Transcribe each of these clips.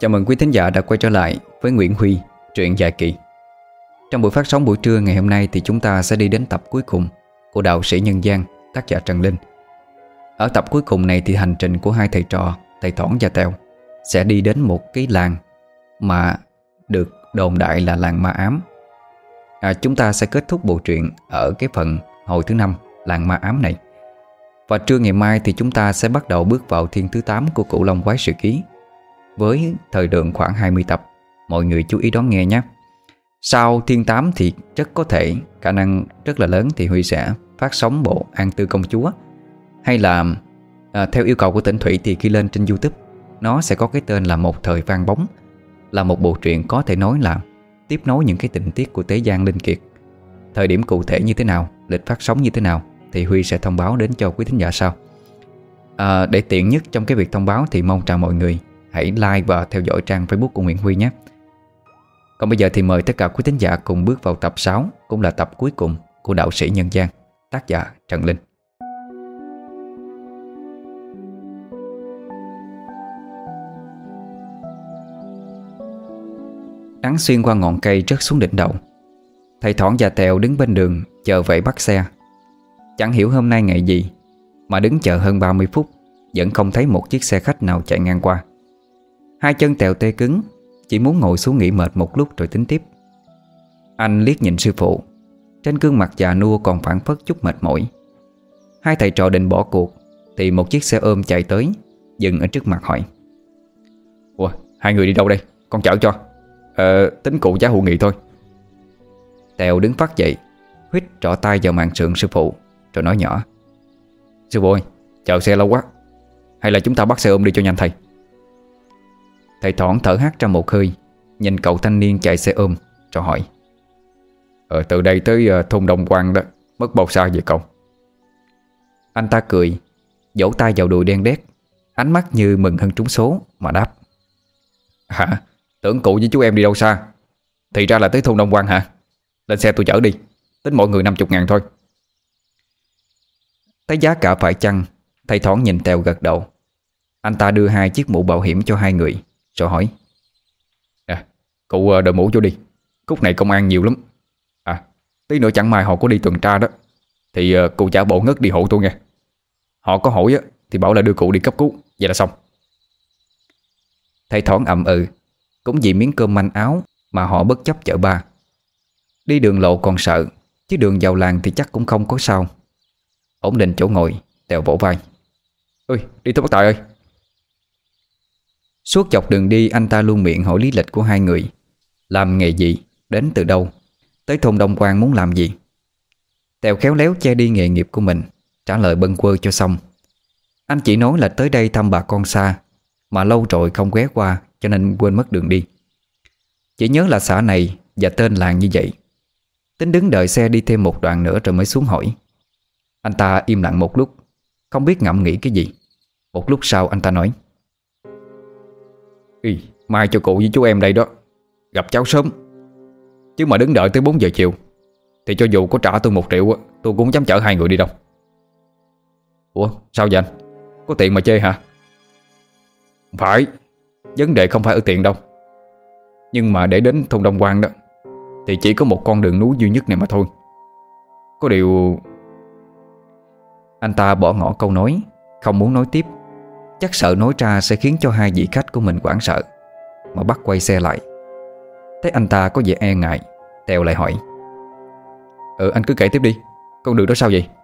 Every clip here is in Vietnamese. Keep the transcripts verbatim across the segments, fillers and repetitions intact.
Chào mừng quý thính giả đã quay trở lại với Nguyễn Huy, truyện dài kỳ. Trong buổi phát sóng buổi trưa ngày hôm nay thì chúng ta sẽ đi đến tập cuối cùng của Đạo sĩ Nhân gian, tác giả Trần Linh. Ở tập cuối cùng này thì hành trình của hai thầy trò, thầy Thỏn và Tèo, sẽ đi đến một cái làng mà được đồn đại là làng ma ám. à, Chúng ta sẽ kết thúc bộ truyện ở cái phần hồi thứ năm, làng ma ám này. Và trưa ngày mai thì chúng ta sẽ bắt đầu bước vào thiên thứ tám của Cửu Long Quái Sự Ký, với thời lượng khoảng hai mươi tập. Mọi người chú ý đón nghe nhé. Sau thiên tám thì rất có thể, khả năng rất là lớn thì Huy sẽ phát sóng bộ An Tư Công Chúa. Hay là à, theo yêu cầu của Tĩnh Thủy thì khi lên trên YouTube, nó sẽ có cái tên là Một Thời Vang Bóng, là một bộ truyện có thể nói là tiếp nối những cái tình tiết của Tế Giang Linh Kiệt. Thời điểm cụ thể như thế nào, lịch phát sóng như thế nào thì Huy sẽ thông báo đến cho quý thính giả sau. à, Để tiện nhất trong cái việc thông báo thì mong rằng mọi người hãy like và theo dõi trang Facebook của Nguyễn Huy nhé. Còn bây giờ thì mời tất cả quý thính giả cùng bước vào tập sáu, cũng là tập cuối cùng của Đạo sĩ Nhân gian, tác giả Trần Linh. Nắng xuyên qua ngọn cây rớt xuống đỉnh đầu. Thầy Thỏn và Tèo đứng bên đường chờ vậy bắt xe. Chẳng hiểu hôm nay ngày gì mà đứng chờ hơn ba mươi phút vẫn không thấy một chiếc xe khách nào chạy ngang qua. Hai chân Tèo tê cứng, chỉ muốn ngồi xuống nghỉ mệt một lúc rồi tính tiếp. Anh liếc nhìn sư phụ, trên gương mặt già nua còn phảng phất chút mệt mỏi. Hai thầy trò định bỏ cuộc thì một chiếc xe ôm chạy tới, dừng ở trước mặt hỏi: "Ủa, hai người đi đâu đây? Con chở cho. Ờ, tính cụ giá hữu nghị thôi." Tèo đứng phát dậy, huýt trỏ tay vào màn sườn sư phụ rồi nói nhỏ: "Sư phụ ơi, chờ xe lâu quá, hay là chúng ta bắt xe ôm đi cho nhanh thầy." Thầy Thỏn thở hắt ra một hơi, nhìn cậu thanh niên chạy xe ôm rồi hỏi: Ờ, từ đây tới uh, thôn Đông Quang đó, mất bao xa vậy cậu? Anh ta cười, vỗ tay vào đùi đen đét, ánh mắt như mừng hơn trúng số mà đáp: "Hả? Tưởng cụ với chú em đi đâu xa, thì ra là tới thôn Đông Quang hả? Lên xe tôi chở đi, tính mỗi người năm mươi ngàn thôi." Thấy giá cả phải chăng, thầy Thỏn nhìn Tèo gật đầu. Anh ta đưa hai chiếc mũ bảo hiểm cho hai người rồi hỏi: "À, cụ đội mũ vô đi, khúc này công an nhiều lắm. À, tí nữa chẳng may họ có đi tuần tra đó, thì cụ giả bộ ngất đi hộ tôi nghe. Họ có hỏi thì bảo là đưa cụ đi cấp cứu, vậy là xong." Thầy Thỏn ậm ừ, cũng vì miếng cơm manh áo mà họ bất chấp chở ba. Đi đường lộ còn sợ, chứ đường vào làng thì chắc cũng không có sao. Ổn định chỗ ngồi, Tèo vỗ vai: "Ơi, đi thôi bác Tài ơi." Suốt dọc đường đi anh ta luôn miệng hỏi lý lịch của hai người, làm nghề gì, đến từ đâu, tới thôn Đông Quang muốn làm gì. Tèo khéo léo che đi nghề nghiệp của mình, trả lời bâng quơ cho xong. Anh chỉ nói là tới đây thăm bà con xa, mà lâu rồi không ghé qua cho nên quên mất đường đi. Chỉ nhớ là xã này và tên làng như vậy. Tính đứng đợi xe đi thêm một đoạn nữa rồi mới xuống hỏi. Anh ta im lặng một lúc, không biết ngẫm nghĩ cái gì. Một lúc sau anh ta nói: "Ý, mai cho cụ với chú em đây đó, gặp cháu sớm. Chứ mà đứng đợi tới bốn giờ chiều thì cho dù có trả tôi một triệu, tôi cũng không dám chở hai người đi đâu." "Ủa, sao vậy anh? Có tiền mà chê hả?" "Không phải, vấn đề không phải ở tiền đâu. Nhưng mà để đến thôn Đông Quang đó thì chỉ có một con đường núi duy nhất này mà thôi. Có điều..." Anh ta bỏ ngỏ câu nói, không muốn nói tiếp. Chắc sợ nói ra sẽ khiến cho hai vị khách của mình hoảng sợ, mà bắt quay xe lại. Thấy anh ta có vẻ e ngại, Tèo lại hỏi: "Ờ, anh cứ kể tiếp đi, con đường đó sao vậy?"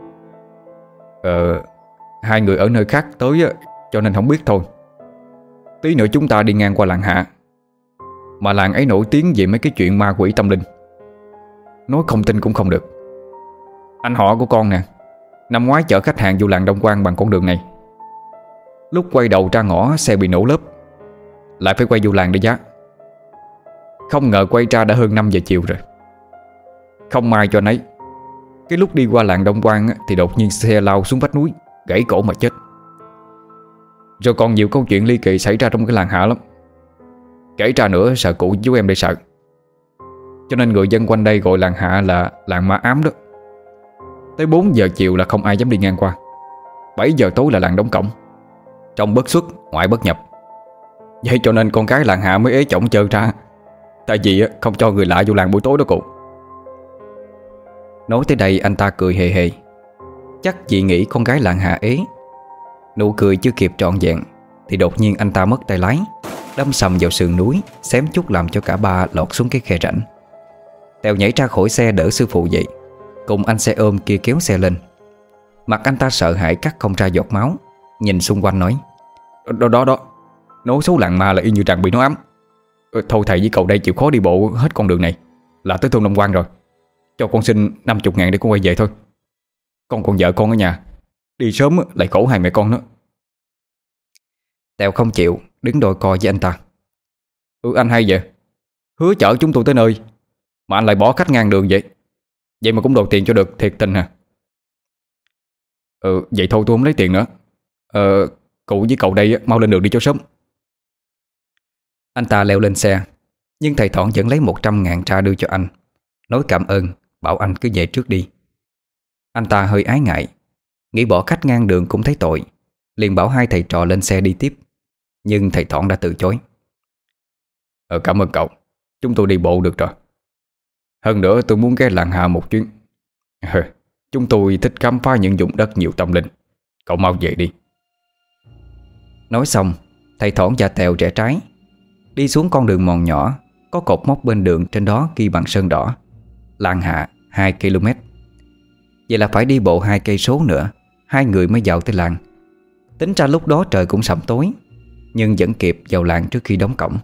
"Ờ, hai người ở nơi khác tới cho nên không biết thôi. Tí nữa chúng ta đi ngang qua làng Hạ, mà làng ấy nổi tiếng về mấy cái chuyện ma quỷ tâm linh. Nói không tin cũng không được. Anh họ của con nè, năm ngoái chở khách hàng vô làng Đông Quang bằng con đường này. Lúc quay đầu ra ngõ xe bị nổ lớp, lại phải quay vô làng để giá. Không ngờ quay ra đã hơn năm giờ chiều rồi. Không may cho nấy, cái lúc đi qua làng Đông Quang thì đột nhiên xe lao xuống vách núi, gãy cổ mà chết. Rồi còn nhiều câu chuyện ly kỳ xảy ra trong cái làng Hạ lắm. Kể ra nữa sợ cụ chú em đây sợ, cho nên người dân quanh đây gọi làng Hạ là làng ma ám đó. Tới bốn giờ chiều là không ai dám đi ngang qua, bảy giờ tối là làng đóng cổng, trong bất xuất ngoại bất nhập. Vậy cho nên con gái làng Hạ mới ế chổng chơ ra. Tại vì không cho người lạ vô làng buổi tối đó cụ. Nói tới đây anh ta cười hề hề. Chắc chị nghĩ con gái làng Hạ ế. Nụ cười chưa kịp trọn vẹn thì đột nhiên anh ta mất tay lái, đâm sầm vào sườn núi, xém chút làm cho cả ba lọt xuống cái khe rãnh. Tèo nhảy ra khỏi xe đỡ sư phụ dậy, cùng anh xe ôm kia kéo xe lên. Mặt anh ta sợ hãi cắt không ra giọt máu, nhìn xung quanh nói: Đó đó đó, nói xấu làng ma là y như rằng bị nó ám. Thôi thầy với cậu đây chịu khó đi bộ hết con đường này là tới thôn Long Quang rồi. Cho con xin năm chục ngàn để con quay về thôi. Con còn vợ con ở nhà, đi sớm lại khổ hai mẹ con nữa. Tèo không chịu, đứng đôi co với anh ta. Ừ anh hay vậy, hứa chở chúng tôi tới nơi mà anh lại bỏ khách ngang đường vậy. Vậy mà cũng đòi tiền cho được, thiệt tình hả? Ừ vậy thôi tôi không lấy tiền nữa. Ờ cụ với cậu đây mau lên đường đi cho sớm. Anh ta leo lên xe, nhưng thầy Thọn vẫn lấy một trăm ngàn ra đưa cho anh, nói cảm ơn, bảo anh cứ về trước đi. Anh ta hơi ái ngại, nghĩ bỏ khách ngang đường cũng thấy tội, liền bảo hai thầy trò lên xe đi tiếp. Nhưng thầy Thọn đã từ chối. Ờ cảm ơn cậu, chúng tôi đi bộ được rồi. Hơn nữa tôi muốn ghé làng Hạ một chuyến. Ờ, chúng tôi thích khám phá những vùng đất nhiều tâm linh. Cậu mau về đi. Nói xong, thầy Thọn và Tèo rẽ trái, đi xuống con đường mòn nhỏ, có cột mốc bên đường, trên đó ghi bằng sơn đỏ: làng Hạ hai ki lô mét. Vậy là phải đi bộ hai cây số nữa, hai người mới vào tới làng. Tính ra lúc đó trời cũng sẩm tối, nhưng vẫn kịp vào làng trước khi đóng cổng.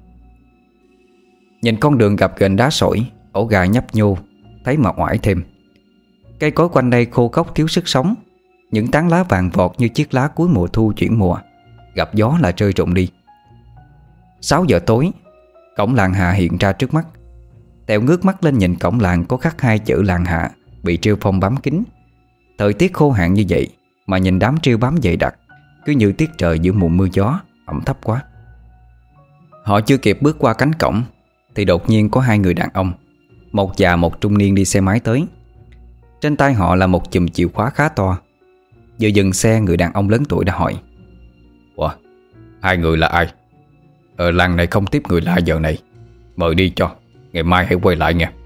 Nhìn con đường gập ghềnh đá sỏi, ổ gà nhấp nhô, thấy mà oải thêm. Cây cối quanh đây khô khốc thiếu sức sống, những tán lá vàng vọt như chiếc lá cuối mùa thu chuyển mùa, gặp gió là rơi rụng đi. Sáu giờ tối, cổng làng Hạ hiện ra trước mắt. Tèo ngước mắt lên nhìn cổng làng có khắc hai chữ làng Hạ bị rêu phong bám kín. Thời tiết khô hạn như vậy mà nhìn đám rêu bám dày đặc, cứ như tiết trời giữa mùa mưa gió, ẩm thấp quá. Họ chưa kịp bước qua cánh cổng thì đột nhiên có hai người đàn ông, một già một trung niên đi xe máy tới. Trên tay họ là một chùm chìa khóa khá to. Vừa dừng xe, người đàn ông lớn tuổi đã hỏi: Ủa, hai người là ai? Ở làng này không tiếp người lạ giờ này, mời đi cho, ngày mai hãy quay lại nha.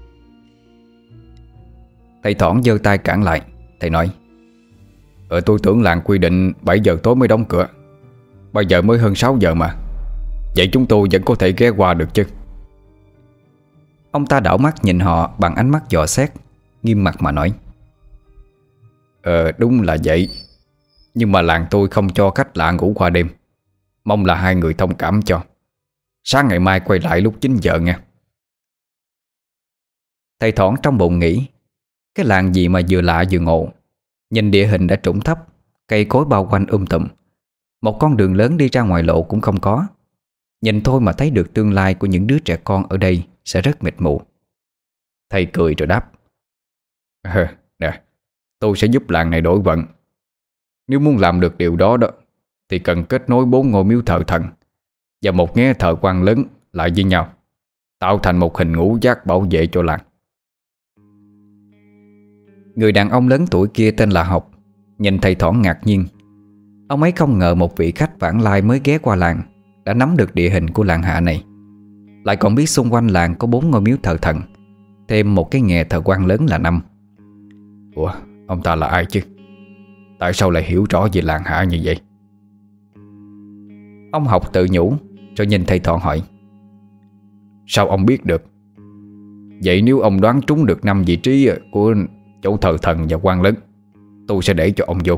Thầy Thỏn giơ tay cản lại. Thầy nói: Ờ tôi tưởng làng quy định bảy giờ tối mới đóng cửa, bây giờ mới hơn sáu giờ mà. Vậy chúng tôi vẫn có thể ghé qua được chứ? Ông ta đảo mắt nhìn họ bằng ánh mắt dò xét, nghiêm mặt mà nói: Ờ đúng là vậy, nhưng mà làng tôi không cho khách lạ ngủ qua đêm. Mong là hai người thông cảm cho. Sáng ngày mai quay lại lúc chín giờ nha. Thầy Thỏn trong bụng nghĩ, cái làng gì mà vừa lạ vừa ngộ. Nhìn địa hình đã trũng thấp, cây cối bao quanh um tùm, một con đường lớn đi ra ngoài lộ cũng không có. Nhìn thôi mà thấy được tương lai của những đứa trẻ con ở đây sẽ rất mịt mù. Thầy cười rồi đáp: Ờ, nè, tôi sẽ giúp làng này đổi vận. Nếu muốn làm được điều đó đó thì cần kết nối bốn ngôi miếu thờ thần và một nghé thờ quan lớn lại với nhau, tạo thành một hình ngũ giác bảo vệ cho làng. Người đàn ông lớn tuổi kia tên là Học, nhìn thầy Thỏn ngạc nhiên. Ông ấy không ngờ một vị khách vãng lai mới ghé qua làng đã nắm được địa hình của làng Hạ này, lại còn biết xung quanh làng có bốn ngôi miếu thờ thần, thêm một cái nghè thờ quan lớn là năm. Ủa, ông ta là ai chứ? Tại sao lại hiểu rõ về làng Hạ như vậy? Ông Học tự nhủ, rồi nhìn thầy Thọn hỏi: Sao ông biết được? Vậy nếu ông đoán trúng được năm vị trí của chỗ thờ thần và quan lớn, tôi sẽ để cho ông vô.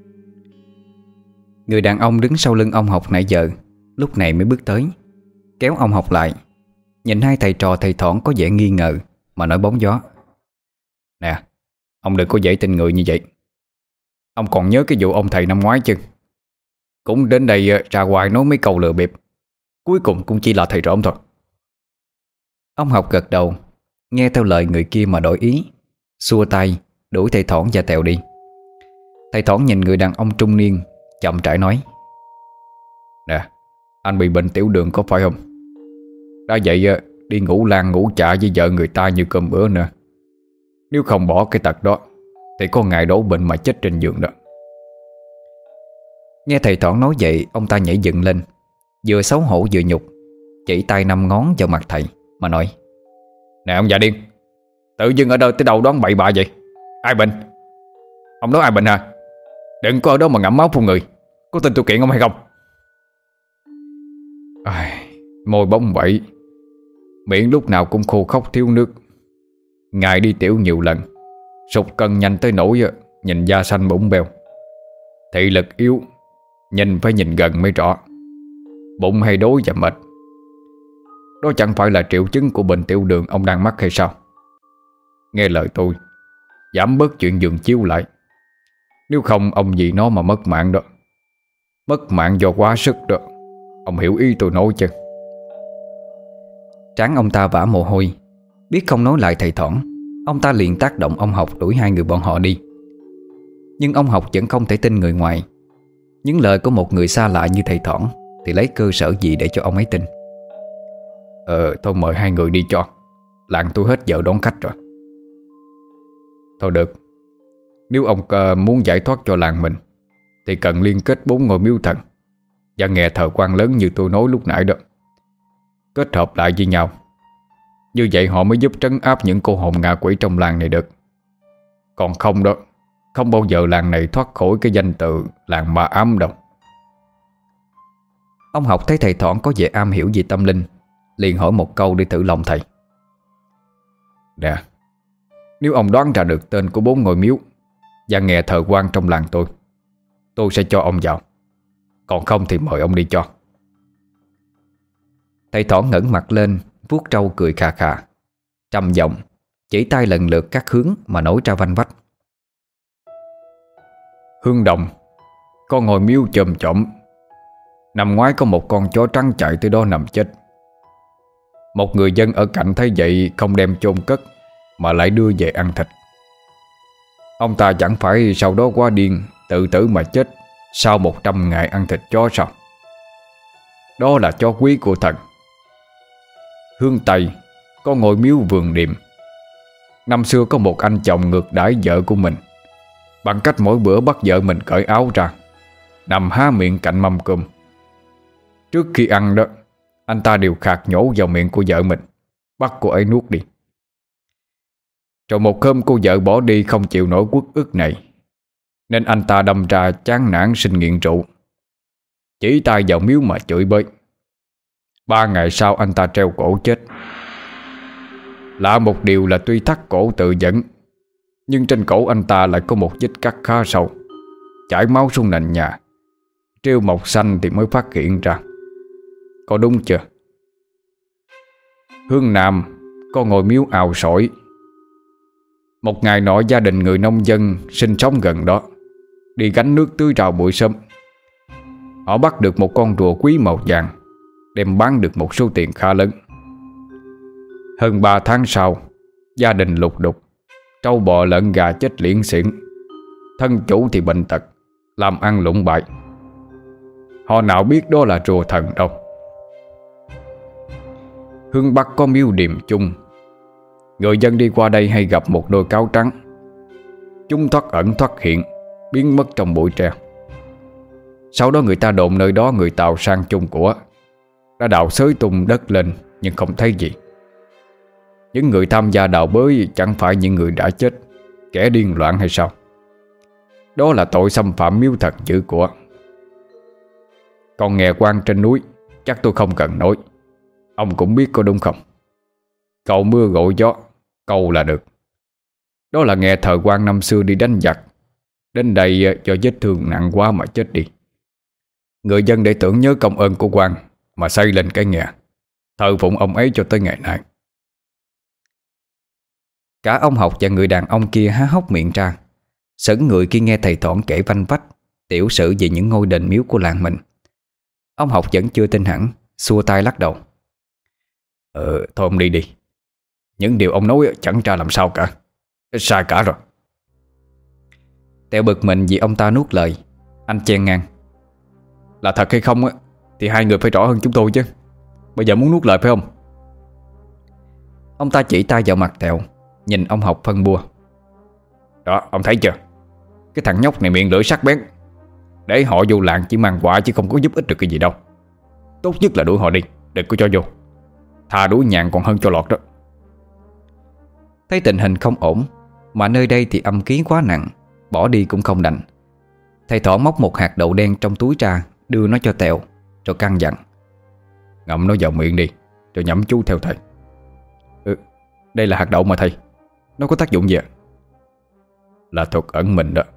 Người đàn ông đứng sau lưng ông Học nãy giờ lúc này mới bước tới, kéo ông Học lại. Nhìn hai thầy trò thầy Thỏn có vẻ nghi ngờ mà nói bóng gió: Nè, ông đừng có dễ tin người như vậy. Ông còn nhớ cái vụ ông thầy năm ngoái chứ? Cũng đến đây ra ngoài nói mấy câu lừa bịp, cuối cùng cũng chỉ là thầy trộm thôi. Ông Học gật đầu, nghe theo lời người kia mà đổi ý, xua tay đuổi thầy Thỏn và Tèo đi. Thầy Thỏn nhìn người đàn ông trung niên, chậm rãi nói: Nè, anh bị bệnh tiểu đường có phải không? Đã vậy đi ngủ làng ngủ chạ với vợ người ta như cơm bữa nữa. Nếu không bỏ cái tật đó thì có ngày đổ bệnh mà chết trên giường đó. Nghe thầy Thỏn nói vậy, ông ta nhảy dựng lên, vừa xấu hổ vừa nhục, chỉ tay năm ngón vào mặt thầy mà nói: Nè ông già điên, tự dưng ở đâu tới đâu đoán bậy bạ vậy? Ai bệnh? Ông nói ai bệnh hả? Đừng có ở đó mà ngậm máu phun người. Có tin tôi kiện ông hay không? Ai, môi bóng bẩy, miệng lúc nào cũng khô khóc thiếu nước. Ngài đi tiểu nhiều lần, sụt cân nhanh tới nỗi nhìn da xanh bụng beo. Thị lực yếu, nhìn phải nhìn gần mới rõ. Bụng hay đói và mệt. Đó chẳng phải là triệu chứng của bệnh tiểu đường ông đang mắc hay sao? Nghe lời tôi, giảm bớt chuyện giường chiếu lại. Nếu không ông vì nó mà mất mạng đó. Mất mạng do quá sức đó. Ông hiểu ý tôi nói chứ? Trán ông ta vã mồ hôi. Biết không nói lại thầy Thỏn, ông ta liền tác động ông Học đuổi hai người bọn họ đi. Nhưng ông Học vẫn không thể tin người ngoài. Những lời của một người xa lạ như thầy Thỏn thì lấy cơ sở gì để cho ông ấy tin? Ờ thôi mời hai người đi cho. Làng tôi hết giờ đón khách rồi. Thôi được. Nếu ông uh, muốn giải thoát cho làng mình thì cần liên kết bốn ngôi miếu thần và nghe thờ quan lớn như tôi nói lúc nãy đó, kết hợp lại với nhau. Như vậy họ mới giúp trấn áp những cô hồn ngạ quỷ trong làng này được. Còn không đó, không bao giờ làng này thoát khỏi cái danh từ làng ma ám đâu. Ông Học thấy thầy Thỏn có vẻ am hiểu về tâm linh, liền hỏi một câu để thử lòng thầy. Nè, nếu ông đoán ra được tên của bốn ngôi miếu và nghe thờ quan trong làng tôi, tôi sẽ cho ông vào. Còn không thì mời ông đi cho. Thầy Thỏn ngẩng mặt lên, vuốt râu cười khà khà, trầm giọng chỉ tay lần lượt các hướng mà nối ra vanh vách. Hương Đồng có ngôi miếu chòm chõm. Năm ngoái có một con chó trắng chạy tới đó nằm chết. Một người dân ở cạnh thấy vậy không đem chôn cất mà lại đưa về ăn thịt. Ông ta chẳng phải sau đó quá điên tự tử mà chết sau một trăm ngày ăn thịt chó sao? Đó là chó quý của thần. Hương Tây có ngôi miếu Vườn Điềm. Năm xưa có một anh chồng ngược đãi vợ của mình bằng cách mỗi bữa bắt vợ mình cởi áo ra, nằm há miệng cạnh mâm cơm. Trước khi ăn đó, anh ta đều khạc nhổ vào miệng của vợ mình, bắt cô ấy nuốt đi. Rồi một hôm cô vợ bỏ đi không chịu nổi uất ức này, nên anh ta đâm ra chán nản sinh nghiện rượu, chỉ tay vào miếu mà chửi bới. Ba ngày sau anh ta treo cổ chết. Lạ một điều là tuy thắt cổ tự dẫn, nhưng trên cổ anh ta lại có một vết cắt khá sâu, chảy máu xuống nền nhà. Treo mọc xanh thì mới phát hiện ra. Có đúng chưa? Hương Nam có ngôi miếu Ào Sỏi. Một ngày nọ gia đình người nông dân sinh sống gần đó đi gánh nước tưới rau buổi sớm. Họ bắt được một con rùa quý màu vàng, đem bán được một số tiền khá lớn. Hơn ba tháng sau, gia đình lục đục, trâu bò lợn gà chết liễn xiển, thân chủ thì bệnh tật, làm ăn lụng bại. Họ nào biết đó là rùa thần đâu. Hướng Bắc có miếu Điềm Chung. Người dân đi qua đây hay gặp một đôi cáo trắng. Chúng thoát ẩn thoát hiện, biến mất trong bụi tre. Sau đó người ta đồn nơi đó người Tàu sang chung của đã đào xới tung đất lên nhưng không thấy gì. Những người tham gia đào bới chẳng phải những người đã chết, kẻ điên loạn hay sao? Đó là tội xâm phạm miếu thần giữ của. Còn nghe quan trên núi chắc tôi không cần nói, ông cũng biết có đúng không? Cầu mưa gọi gió, cầu là được. Đó là nghe thờ quan năm xưa đi đánh giặc, đến đây do vết thương nặng quá mà chết đi. Người dân để tưởng nhớ công ơn của quan mà xây lên cái nhà, thờ phụng ông ấy cho tới ngày nay. Cả ông Học và người đàn ông kia há hốc miệng ra, sững người khi nghe thầy Thỏn kể vanh vách tiểu sử về những ngôi đền miếu của làng mình. Ông Học vẫn chưa tin hẳn, xua tay lắc đầu. Ờ thôi ông đi đi. Những điều ông nói chẳng ra làm sao cả, sai cả rồi. Tẹo bực mình vì ông ta nuốt lời, anh chen ngang. Là thật hay không á thì hai người phải rõ hơn chúng tôi chứ. Bây giờ muốn nuốt lời phải không? Ông ta chỉ tay vào mặt Tẹo, nhìn ông Học phân bua. Đó, ông thấy chưa? Cái thằng nhóc này miệng lưỡi sắc bén, để họ vô làng chỉ mang quả chứ không có giúp ích được cái gì đâu. Tốt nhất là đuổi họ đi, đừng có cho vô. Thà đuổi nhàn còn hơn cho lọt đó. Thấy tình hình không ổn, mà nơi đây thì âm khí quá nặng, bỏ đi cũng không đành. Thầy Thỏ móc một hạt đậu đen trong túi ra, đưa nó cho Tèo, rồi căn dặn: ngậm nó vào miệng đi, rồi nhẩm chú theo thầy. Ừ, đây là hạt đậu mà thầy. Nó có tác dụng gì ạ? Là thuật ẩn mình đó.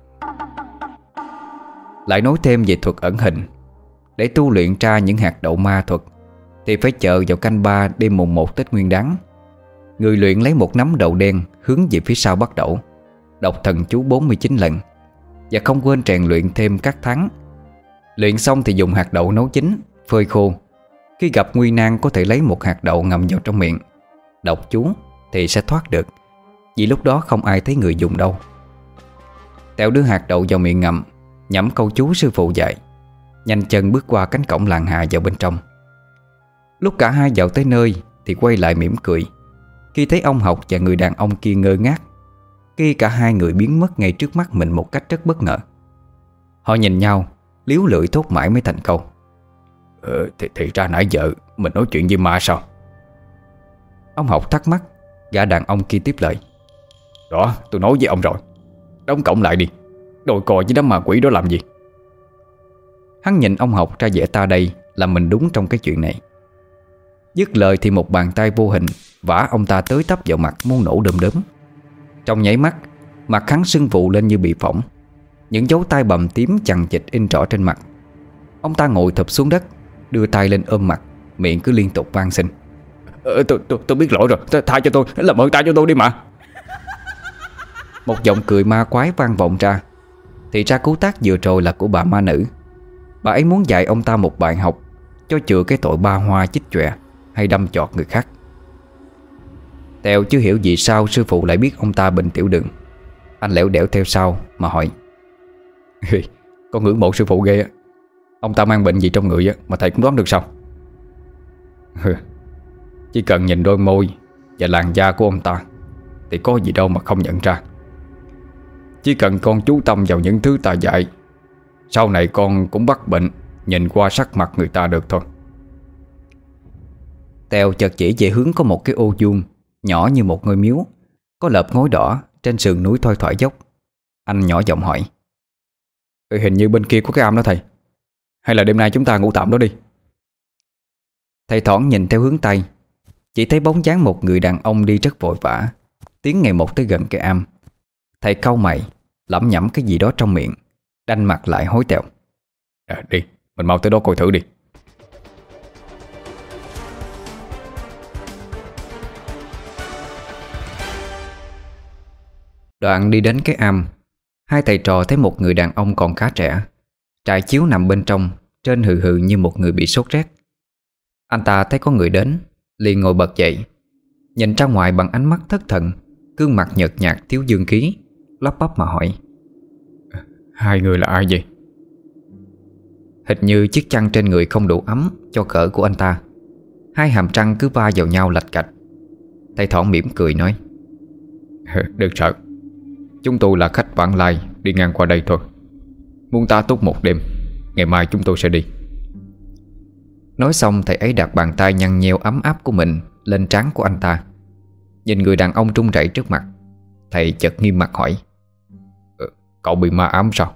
Lại nói thêm về thuật ẩn hình. Để tu luyện ra những hạt đậu ma thuật thì phải chờ vào canh ba đêm mùng một Tết Nguyên Đán. Người luyện lấy một nắm đậu đen hướng về phía sau bắt đậu, đọc thần chú bốn mươi chín lần, và không quên rèn luyện thêm các tháng. Luyện xong thì dùng hạt đậu nấu chín, phơi khô. Khi gặp nguy nan có thể lấy một hạt đậu ngậm vào trong miệng, đọc chú thì sẽ thoát được, vì lúc đó không ai thấy người dùng đâu. Tèo đưa hạt đậu vào miệng ngậm, nhẩm câu chú sư phụ dạy, nhanh chân bước qua cánh cổng làng hạ vào bên trong. Lúc cả hai vào tới nơi thì quay lại mỉm cười khi thấy ông Học và người đàn ông kia ngơ ngác, khi cả hai người biến mất ngay trước mắt mình một cách rất bất ngờ. Họ nhìn nhau, líu lưỡi thốt mãi mới thành câu: ờ, thì, thì ra nãy giờ mình nói chuyện với ma sao? Ông Học thắc mắc, gã đàn ông kia tiếp lời: đó, tôi nói với ông rồi. Đóng cổng lại đi, đôi cò với đám ma quỷ đó làm gì? Hắn nhìn ông Học ra vẻ ta đây là mình đúng trong cái chuyện này. Dứt lời thì một bàn tay vô hình vả ông ta tới tấp vào mặt muốn nổ đom đóm. Trong nháy mắt, mặt hắn sưng vụ lên như bị phỏng, những dấu tay bầm tím chằng chịt in rõ trên mặt. Ông ta ngồi thụp xuống đất, đưa tay lên ôm mặt, miệng cứ liên tục van xin: ờ, tôi, tôi, tôi biết lỗi rồi, tha cho tôi, làm ơn tha cho tôi đi mà. Một giọng cười ma quái vang vọng ra. Thì ra cú tác vừa rồi là của bà ma nữ. Bà ấy muốn dạy ông ta một bài học, cho chừa cái tội ba hoa chích chọe hay đâm chọt người khác. Tèo chưa hiểu vì sao sư phụ lại biết ông ta bệnh tiểu đường. Anh lẻo đẻo theo sau mà hỏi: con ngưỡng mộ sư phụ ghê á. Ông ta mang bệnh gì trong người á mà thầy cũng đoán được sao? Chỉ cần nhìn đôi môi và làn da của ông ta thì có gì đâu mà không nhận ra. Chỉ cần con chú tâm vào những thứ ta dạy, sau này con cũng bắt bệnh nhìn qua sắc mặt người ta được thôi. Tèo chợt chỉ về hướng có một cái ô vuông nhỏ như một ngôi miếu, có lợp ngói đỏ trên sườn núi thoai thoải dốc. Anh nhỏ giọng hỏi: ừ, hình như bên kia có cái am đó thầy. Hay là đêm nay chúng ta ngủ tạm đó đi? Thầy thoảng nhìn theo hướng Tây, chỉ thấy bóng dáng một người đàn ông đi rất vội vã, tiến ngày một tới gần cái am. Thầy cau mày, lẩm nhẩm cái gì đó trong miệng, đanh mặt lại hối Tèo: à, đi, mình mau tới đó coi thử đi. Đoạn đi đến cái am, hai thầy trò thấy một người đàn ông còn khá trẻ, trải chiếu nằm bên trong, trên hừ hừ như một người bị sốt rét. Anh ta thấy có người đến, liền ngồi bật dậy, nhìn ra ngoài bằng ánh mắt thất thần, gương mặt nhợt nhạt thiếu dương khí, lắp bắp mà hỏi: hai người là ai vậy? Hình như chiếc chăn trên người không đủ ấm cho cỡ của anh ta. Hai hàm răng cứ va vào nhau lạch cạch. Thầy Thỏn mỉm cười nói: đừng sợ, chúng tôi là khách vãng lai đi ngang qua đây thôi. Muốn ta túc một đêm, ngày mai chúng tôi sẽ đi. Nói xong thầy ấy đặt bàn tay nhăn nheo ấm áp của mình lên trán của anh ta. Nhìn người đàn ông run rẩy trước mặt, thầy chợt nghiêm mặt hỏi: ờ, cậu bị ma ám sao?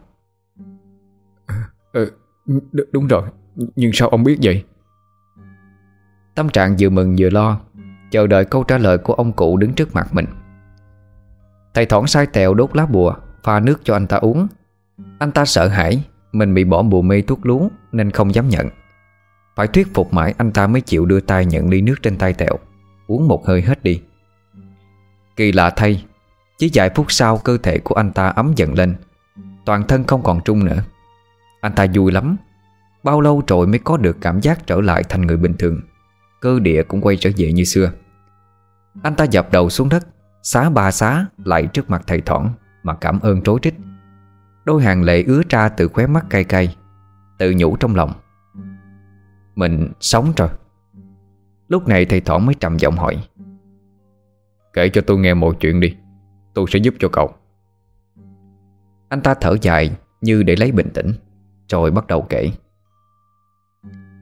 Ờ, đ- đúng rồi, nhưng sao ông biết vậy? Tâm trạng vừa mừng vừa lo, chờ đợi câu trả lời của ông cụ đứng trước mặt mình. Thầy Thỏn sai Tèo đốt lá bùa, pha nước cho anh ta uống. Anh ta sợ hãi mình bị bỏ bùa mê thuốc lú nên không dám nhận. Phải thuyết phục mãi anh ta mới chịu đưa tay nhận ly nước trên tay Tèo, uống một hơi hết đi. Kỳ lạ thay, chỉ vài phút sau cơ thể của anh ta ấm dần lên, toàn thân không còn run nữa. Anh ta vui lắm. Bao lâu rồi mới có được cảm giác trở lại thành người bình thường, cơ địa cũng quay trở về như xưa. Anh ta dập đầu xuống đất, xá ba xá lại trước mặt thầy Thỏn mà cảm ơn rối rít. Đôi hàng lệ ứa ra từ khóe mắt cay cay, tự nhủ trong lòng: mình sống rồi. Lúc này thầy Thỏn mới trầm giọng hỏi: kể cho tôi nghe mọi chuyện đi, tôi sẽ giúp cho cậu. Anh ta thở dài như để lấy bình tĩnh, rồi bắt đầu kể.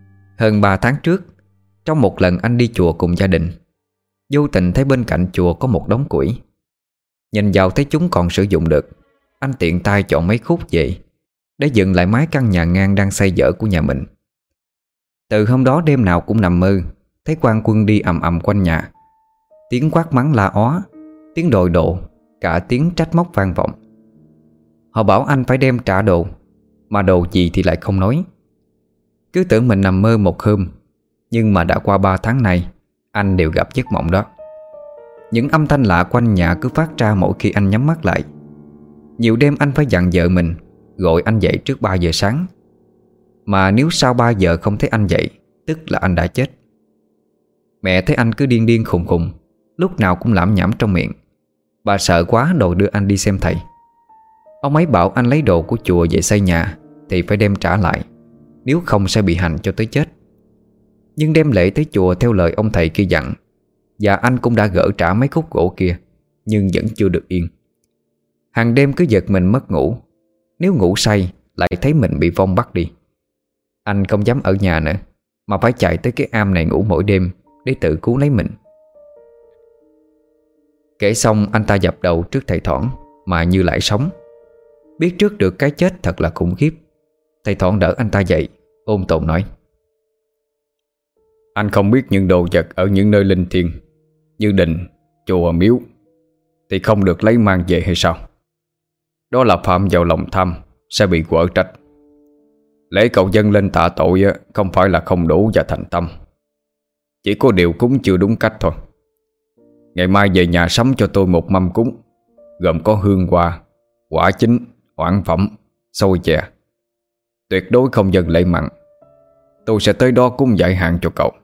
Hơn ba tháng trước, trong một lần anh đi chùa cùng gia đình, vô tình thấy bên cạnh chùa có một đống củi. Nhìn vào thấy chúng còn sử dụng được, anh tiện tay chọn mấy khúc về để dựng lại mái căn nhà ngang đang xây dở của nhà mình. Từ hôm đó đêm nào cũng nằm mơ thấy quan quân đi ầm ầm quanh nhà. Tiếng quát mắng la ó, tiếng đòi độ, cả tiếng trách móc vang vọng. Họ bảo anh phải đem trả đồ, mà đồ gì thì lại không nói. Cứ tưởng mình nằm mơ một hôm, nhưng mà đã qua ba tháng nay, anh đều gặp giấc mộng đó. Những âm thanh lạ quanh nhà cứ phát ra mỗi khi anh nhắm mắt lại. Nhiều đêm anh phải dặn vợ mình gọi anh dậy trước ba giờ sáng. Mà nếu sau ba giờ không thấy anh dậy, tức là anh đã chết. Mẹ thấy anh cứ điên điên khùng khùng, lúc nào cũng lẩm nhẩm trong miệng. Bà sợ quá đòi đưa anh đi xem thầy. Ông ấy bảo anh lấy đồ của chùa về xây nhà thì phải đem trả lại, nếu không sẽ bị hành cho tới chết. Nhưng đem lễ tới chùa theo lời ông thầy kia dặn, và anh cũng đã gỡ trả mấy khúc gỗ kia, nhưng vẫn chưa được yên. Hàng đêm cứ giật mình mất ngủ. Nếu ngủ say lại thấy mình bị vong bắt đi. Anh không dám ở nhà nữa, mà phải chạy tới cái am này ngủ mỗi đêm để tự cứu lấy mình. Kể xong anh ta dập đầu trước thầy Thoảng mà như lại sống. Biết trước được cái chết thật là khủng khiếp. Thầy Thoảng đỡ anh ta dậy, ôm tồn nói: Anh không biết những đồ vật ở những nơi linh thiêng như đình, chùa, miếu thì không được lấy mang về hay sao? Đó là phạm vào lòng tham, sẽ bị quở trách. Lễ cầu dâng lên tạ tội không phải là không đủ và thành tâm, chỉ có điều cúng chưa đúng cách thôi. Ngày mai về nhà sắm cho tôi một mâm cúng, gồm có hương hoa, quả chín, oản phẩm, xôi chè. Tuyệt đối không dâng lễ mặn. Tôi sẽ tới đó cúng giải hạn cho cậu.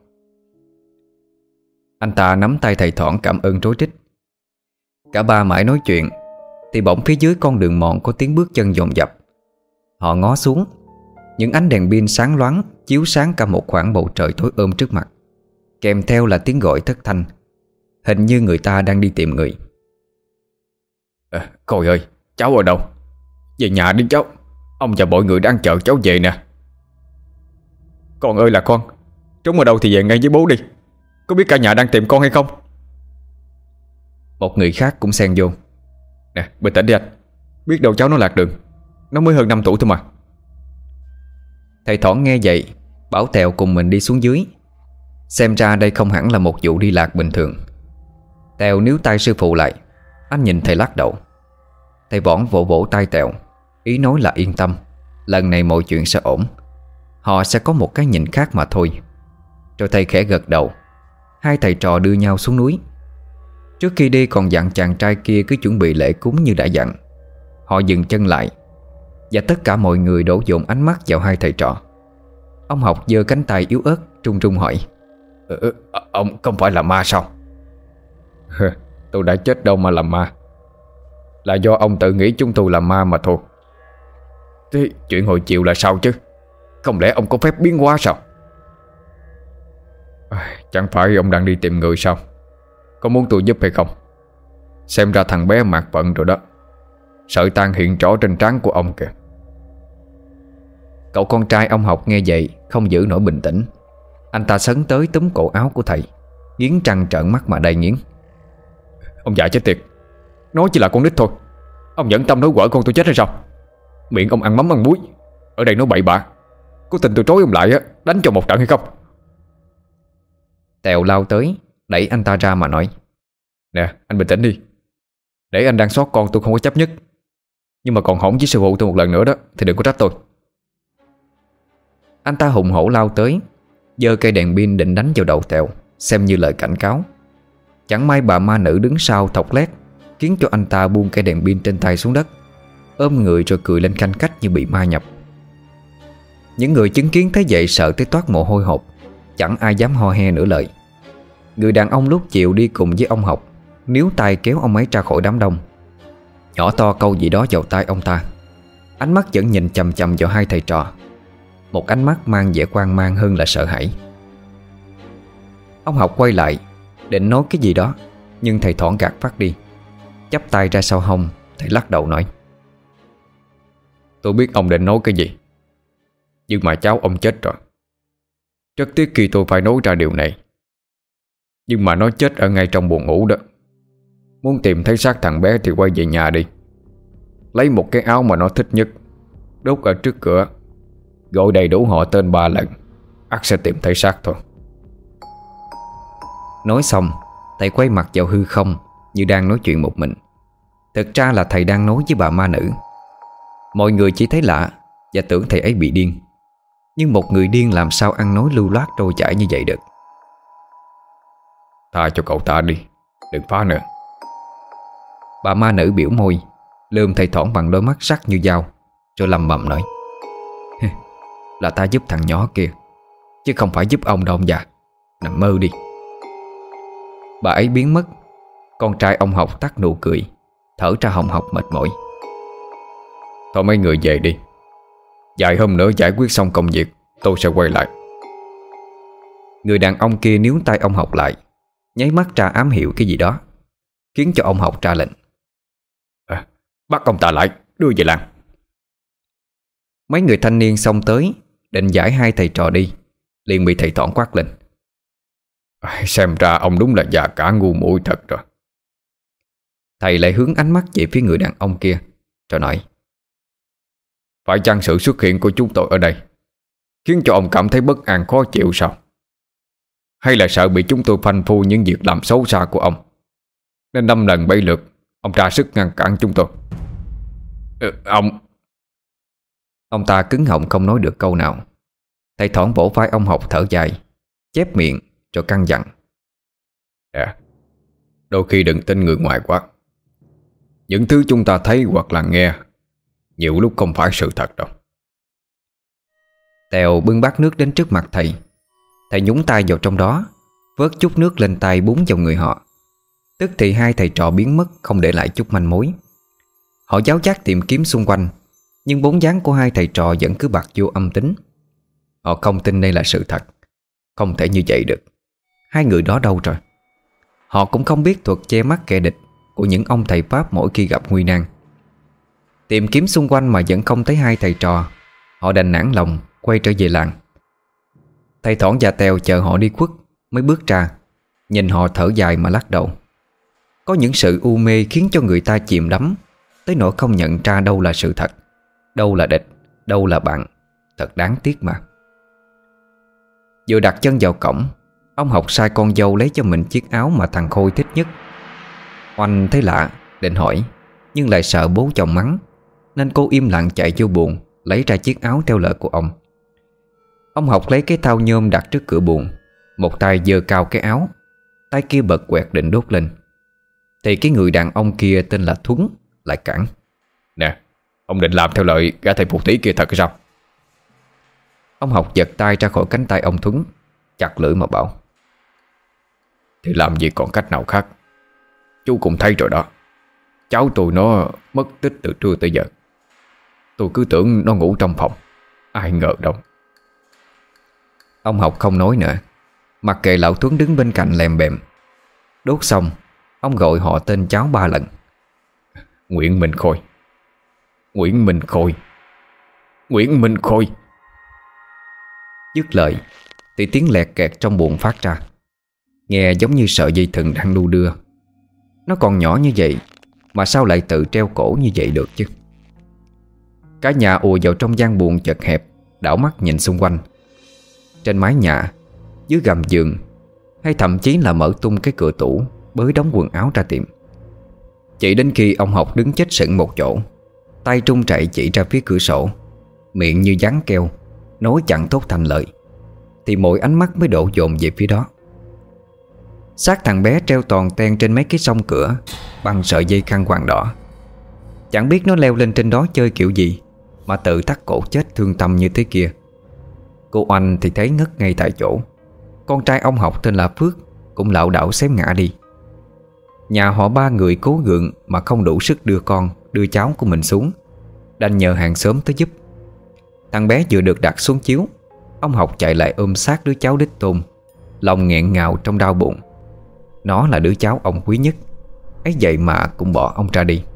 Anh ta nắm tay thầy Thoảng cảm ơn rối rít. Cả ba mãi nói chuyện thì bỗng phía dưới con đường mòn có tiếng bước chân dồn dập. Họ ngó xuống, những ánh đèn pin sáng loáng chiếu sáng cả một khoảng bầu trời tối ôm trước mặt, kèm theo là tiếng gọi thất thanh. Hình như người ta đang đi tìm người. à, Côi ơi, cháu ở đâu? Về nhà đi cháu, ông và mọi người đang chờ cháu về nè. Con ơi là con, trốn ở đâu thì về ngay với bố đi. Có biết cả nhà đang tìm con hay không? Một người khác cũng xen vô: Nè, bình tĩnh đi anh. Biết đâu cháu nó lạc đường, nó mới hơn năm tuổi thôi mà. Thầy Thoảng nghe vậy bảo Tèo cùng mình đi xuống dưới. Xem ra đây không hẳn là một vụ đi lạc bình thường. Tèo níu tay sư phụ lại. Anh nhìn thầy lắc đầu. Thầy Võn vỗ vỗ tay Tèo, ý nói là yên tâm, lần này mọi chuyện sẽ ổn. Họ sẽ có một cái nhìn khác mà thôi. Rồi thầy khẽ gật đầu. Hai thầy trò đưa nhau xuống núi. Trước khi đi còn dặn chàng trai kia cứ chuẩn bị lễ cúng như đã dặn. Họ dừng chân lại, và tất cả mọi người đổ dồn ánh mắt vào hai thầy trò. Ông Học giơ cánh tay yếu ớt trung trung hỏi: ừ, Ông không phải là ma sao? Tôi đã chết đâu mà làm ma. Là do ông tự nghĩ chúng tôi là ma mà thôi. Thế chuyện hồi chiều là sao chứ? Không lẽ ông có phép biến hóa sao? Chẳng phải ông đang đi tìm người sao? Có muốn tôi giúp hay không? Xem ra thằng bé mạt vận rồi đó. Sợi tang hiện rõ trên trán của ông kìa. Cậu con trai ông Học nghe vậy không giữ nổi bình tĩnh. Anh ta sấn tới túm cổ áo của thầy, nghiến răng trợn mắt mà đầy nghiến: Ông già chết tiệt, nó chỉ là con nít thôi. Ông nhẫn tâm nói quở con tôi chết hay sao? Miệng ông ăn mắm ăn muối, ở đây nói bậy bạ. Có tình tôi trói ông lại á, đánh cho một trận hay không? Tèo lao tới đẩy anh ta ra mà nói: Nè anh bình tĩnh đi. Để anh đang xót con tôi không có chấp nhất, nhưng mà còn hỏng với sư phụ tôi một lần nữa đó thì đừng có trách tôi. Anh ta hùng hổ lao tới, giơ cây đèn pin định đánh vào đầu Tèo, xem như lời cảnh cáo. Chẳng may bà ma nữ đứng sau thọc lét, khiến cho anh ta buông cây đèn pin trên tay xuống đất, ôm người rồi cười lên khanh khách như bị ma nhập. Những người chứng kiến thấy vậy sợ tới toát mồ hôi hột, chẳng ai dám ho he nửa lời. Người đàn ông lúc chiều đi cùng với ông Học níu tay kéo ông ấy ra khỏi đám đông, nhỏ to câu gì đó vào tai ông ta. Ánh mắt vẫn nhìn chằm chằm vào hai thầy trò, một ánh mắt mang vẻ quan mang hơn là sợ hãi. Ông Học quay lại định nói cái gì đó, nhưng thầy Thoảng gạt phát đi. Chắp tay ra sau hông, thầy lắc đầu nói: Tôi biết ông định nói cái gì, nhưng mà cháu ông chết rồi. Rất tiếc khi tôi phải nói ra điều này, nhưng mà nó chết ở ngay trong buồng ngủ đó. Muốn tìm thấy xác thằng bé thì quay về nhà đi, lấy một cái áo mà nó thích nhất, đốt ở trước cửa, gọi đầy đủ họ tên ba lần, ắt sẽ tìm thấy xác thôi. Nói xong, thầy quay mặt vào hư không như đang nói chuyện một mình. Thực ra là thầy đang nói với bà ma nữ. Mọi người chỉ thấy lạ và tưởng thầy ấy bị điên. Nhưng một người điên làm sao ăn nói lưu loát trôi chảy như vậy được. Tha cho cậu ta đi, đừng phá nữa. Bà ma nữ biểu môi, lườm thầy Thỏn bằng đôi mắt sắc như dao, rồi lầm bầm nói: Là ta giúp thằng nhỏ kia, chứ không phải giúp ông đâu ông già. Nằm mơ đi. Bà ấy biến mất. Con trai ông Học tắt nụ cười, thở ra hồng hộc mệt mỏi. Thôi mấy người về đi, vài hôm nữa giải quyết xong công việc tôi sẽ quay lại. Người đàn ông kia níu tay ông Học lại, nháy mắt ra ám hiệu cái gì đó, khiến cho ông Học ra lệnh: à, Bắt ông ta lại, đưa về làng. Mấy người thanh niên xông tới định giải hai thầy trò đi, liền bị thầy Thỏn quát lên: à, Xem ra ông đúng là già cả ngu muội thật rồi. Thầy lại hướng ánh mắt về phía người đàn ông kia, rồi nói: Phải chăng sự xuất hiện của chúng tôi ở đây khiến cho ông cảm thấy bất an khó chịu sao? Hay là sợ bị chúng tôi phanh phui những việc làm xấu xa của ông, nên năm lần bảy lượt ông ra sức ngăn cản chúng tôi? ừ, Ông Ông ta cứng họng không nói được câu nào. Thầy Thỏn vỗ vai ông Học thở dài, chép miệng rồi căn dặn: à, Đôi khi đừng tin người ngoài quá. Những thứ chúng ta thấy hoặc là nghe nhiều lúc không phải sự thật đâu. Tèo bưng bát nước đến trước mặt thầy. Thầy nhúng tay vào trong đó, vớt chút nước lên tay búng vào người họ. Tức thì hai thầy trò biến mất, không để lại chút manh mối. Họ giáo giác tìm kiếm xung quanh, nhưng bóng dáng của hai thầy trò vẫn cứ bặt vô âm tính. Họ không tin đây là sự thật. Không thể như vậy được. Hai người đó đâu rồi? Họ cũng không biết thuật che mắt kẻ địch của những ông thầy Pháp mỗi khi gặp nguy nan. Tìm kiếm xung quanh mà vẫn không thấy hai thầy trò, họ đành nản lòng quay trở về làng. Thầy Thỏn và Tèo chờ họ đi khuất mới bước ra, nhìn họ thở dài mà lắc đầu. Có những sự u mê khiến cho người ta chìm đắm tới nỗi không nhận ra đâu là sự thật, đâu là địch, đâu là bạn. Thật đáng tiếc mà. Vừa đặt chân vào cổng, ông Học sai con dâu lấy cho mình chiếc áo mà thằng Khôi thích nhất. Oanh thấy lạ, định hỏi, nhưng lại sợ bố chồng mắng, nên cô im lặng chạy vô buồng lấy ra chiếc áo theo lời của ông. Ông Học lấy cái thau nhôm đặt trước cửa buồng, một tay giơ cao cái áo, tay kia bật quẹt định đốt lên. Thì cái người đàn ông kia tên là Thuấn lại cản: Nè, ông định làm theo lời gã thầy phù thủy kia thật hay sao? Ông Học giật tay ra khỏi cánh tay ông Thuấn, chặt lưỡi mà bảo: Thì làm gì còn cách nào khác. Chú cũng thấy rồi đó, cháu tôi nó mất tích từ trưa tới giờ. Tôi cứ tưởng nó ngủ trong phòng, ai ngờ đâu. Ông Học không nói nữa, mặc kệ lão Thuấn đứng bên cạnh lèm bèm. Đốt xong, ông gọi họ tên cháu ba lần: Nguyễn Minh Khôi, Nguyễn Minh Khôi, Nguyễn Minh Khôi. Dứt lời thì tiếng lẹt kẹt trong buồng phát ra, nghe giống như sợi dây thừng đang đu đưa. Nó còn nhỏ như vậy mà sao lại tự treo cổ như vậy được chứ? Cả nhà ùa vào trong gian buồng chật hẹp, đảo mắt nhìn xung quanh. Trên mái nhà, dưới gầm giường, hay thậm chí là mở tung cái cửa tủ, bới đóng quần áo ra tìm. Chỉ đến khi ông Học đứng chết sững một chỗ, tay trung chạy chỉ ra phía cửa sổ, miệng như dán keo, nói chẳng thốt thành lời, thì mỗi ánh mắt mới đổ dồn về phía đó. Xác thằng bé treo toàn ten trên mấy cái song cửa bằng sợi dây khăn quàng đỏ. Chẳng biết nó leo lên trên đó chơi kiểu gì mà tự thắt cổ chết thương tâm như thế kia. Cô Oanh thì thấy ngất ngay tại chỗ. Con trai ông Học tên là Phước cũng lảo đảo xém ngã đi. Nhà họ ba người cố gượng mà không đủ sức đưa con, đưa cháu của mình xuống, đành nhờ hàng xóm tới giúp. Thằng bé vừa được đặt xuống chiếu, ông Học chạy lại ôm sát đứa cháu đích tôn, lòng nghẹn ngào trong đau buồn. Nó là đứa cháu ông quý nhất, ấy vậy mà cũng bỏ ông ra đi.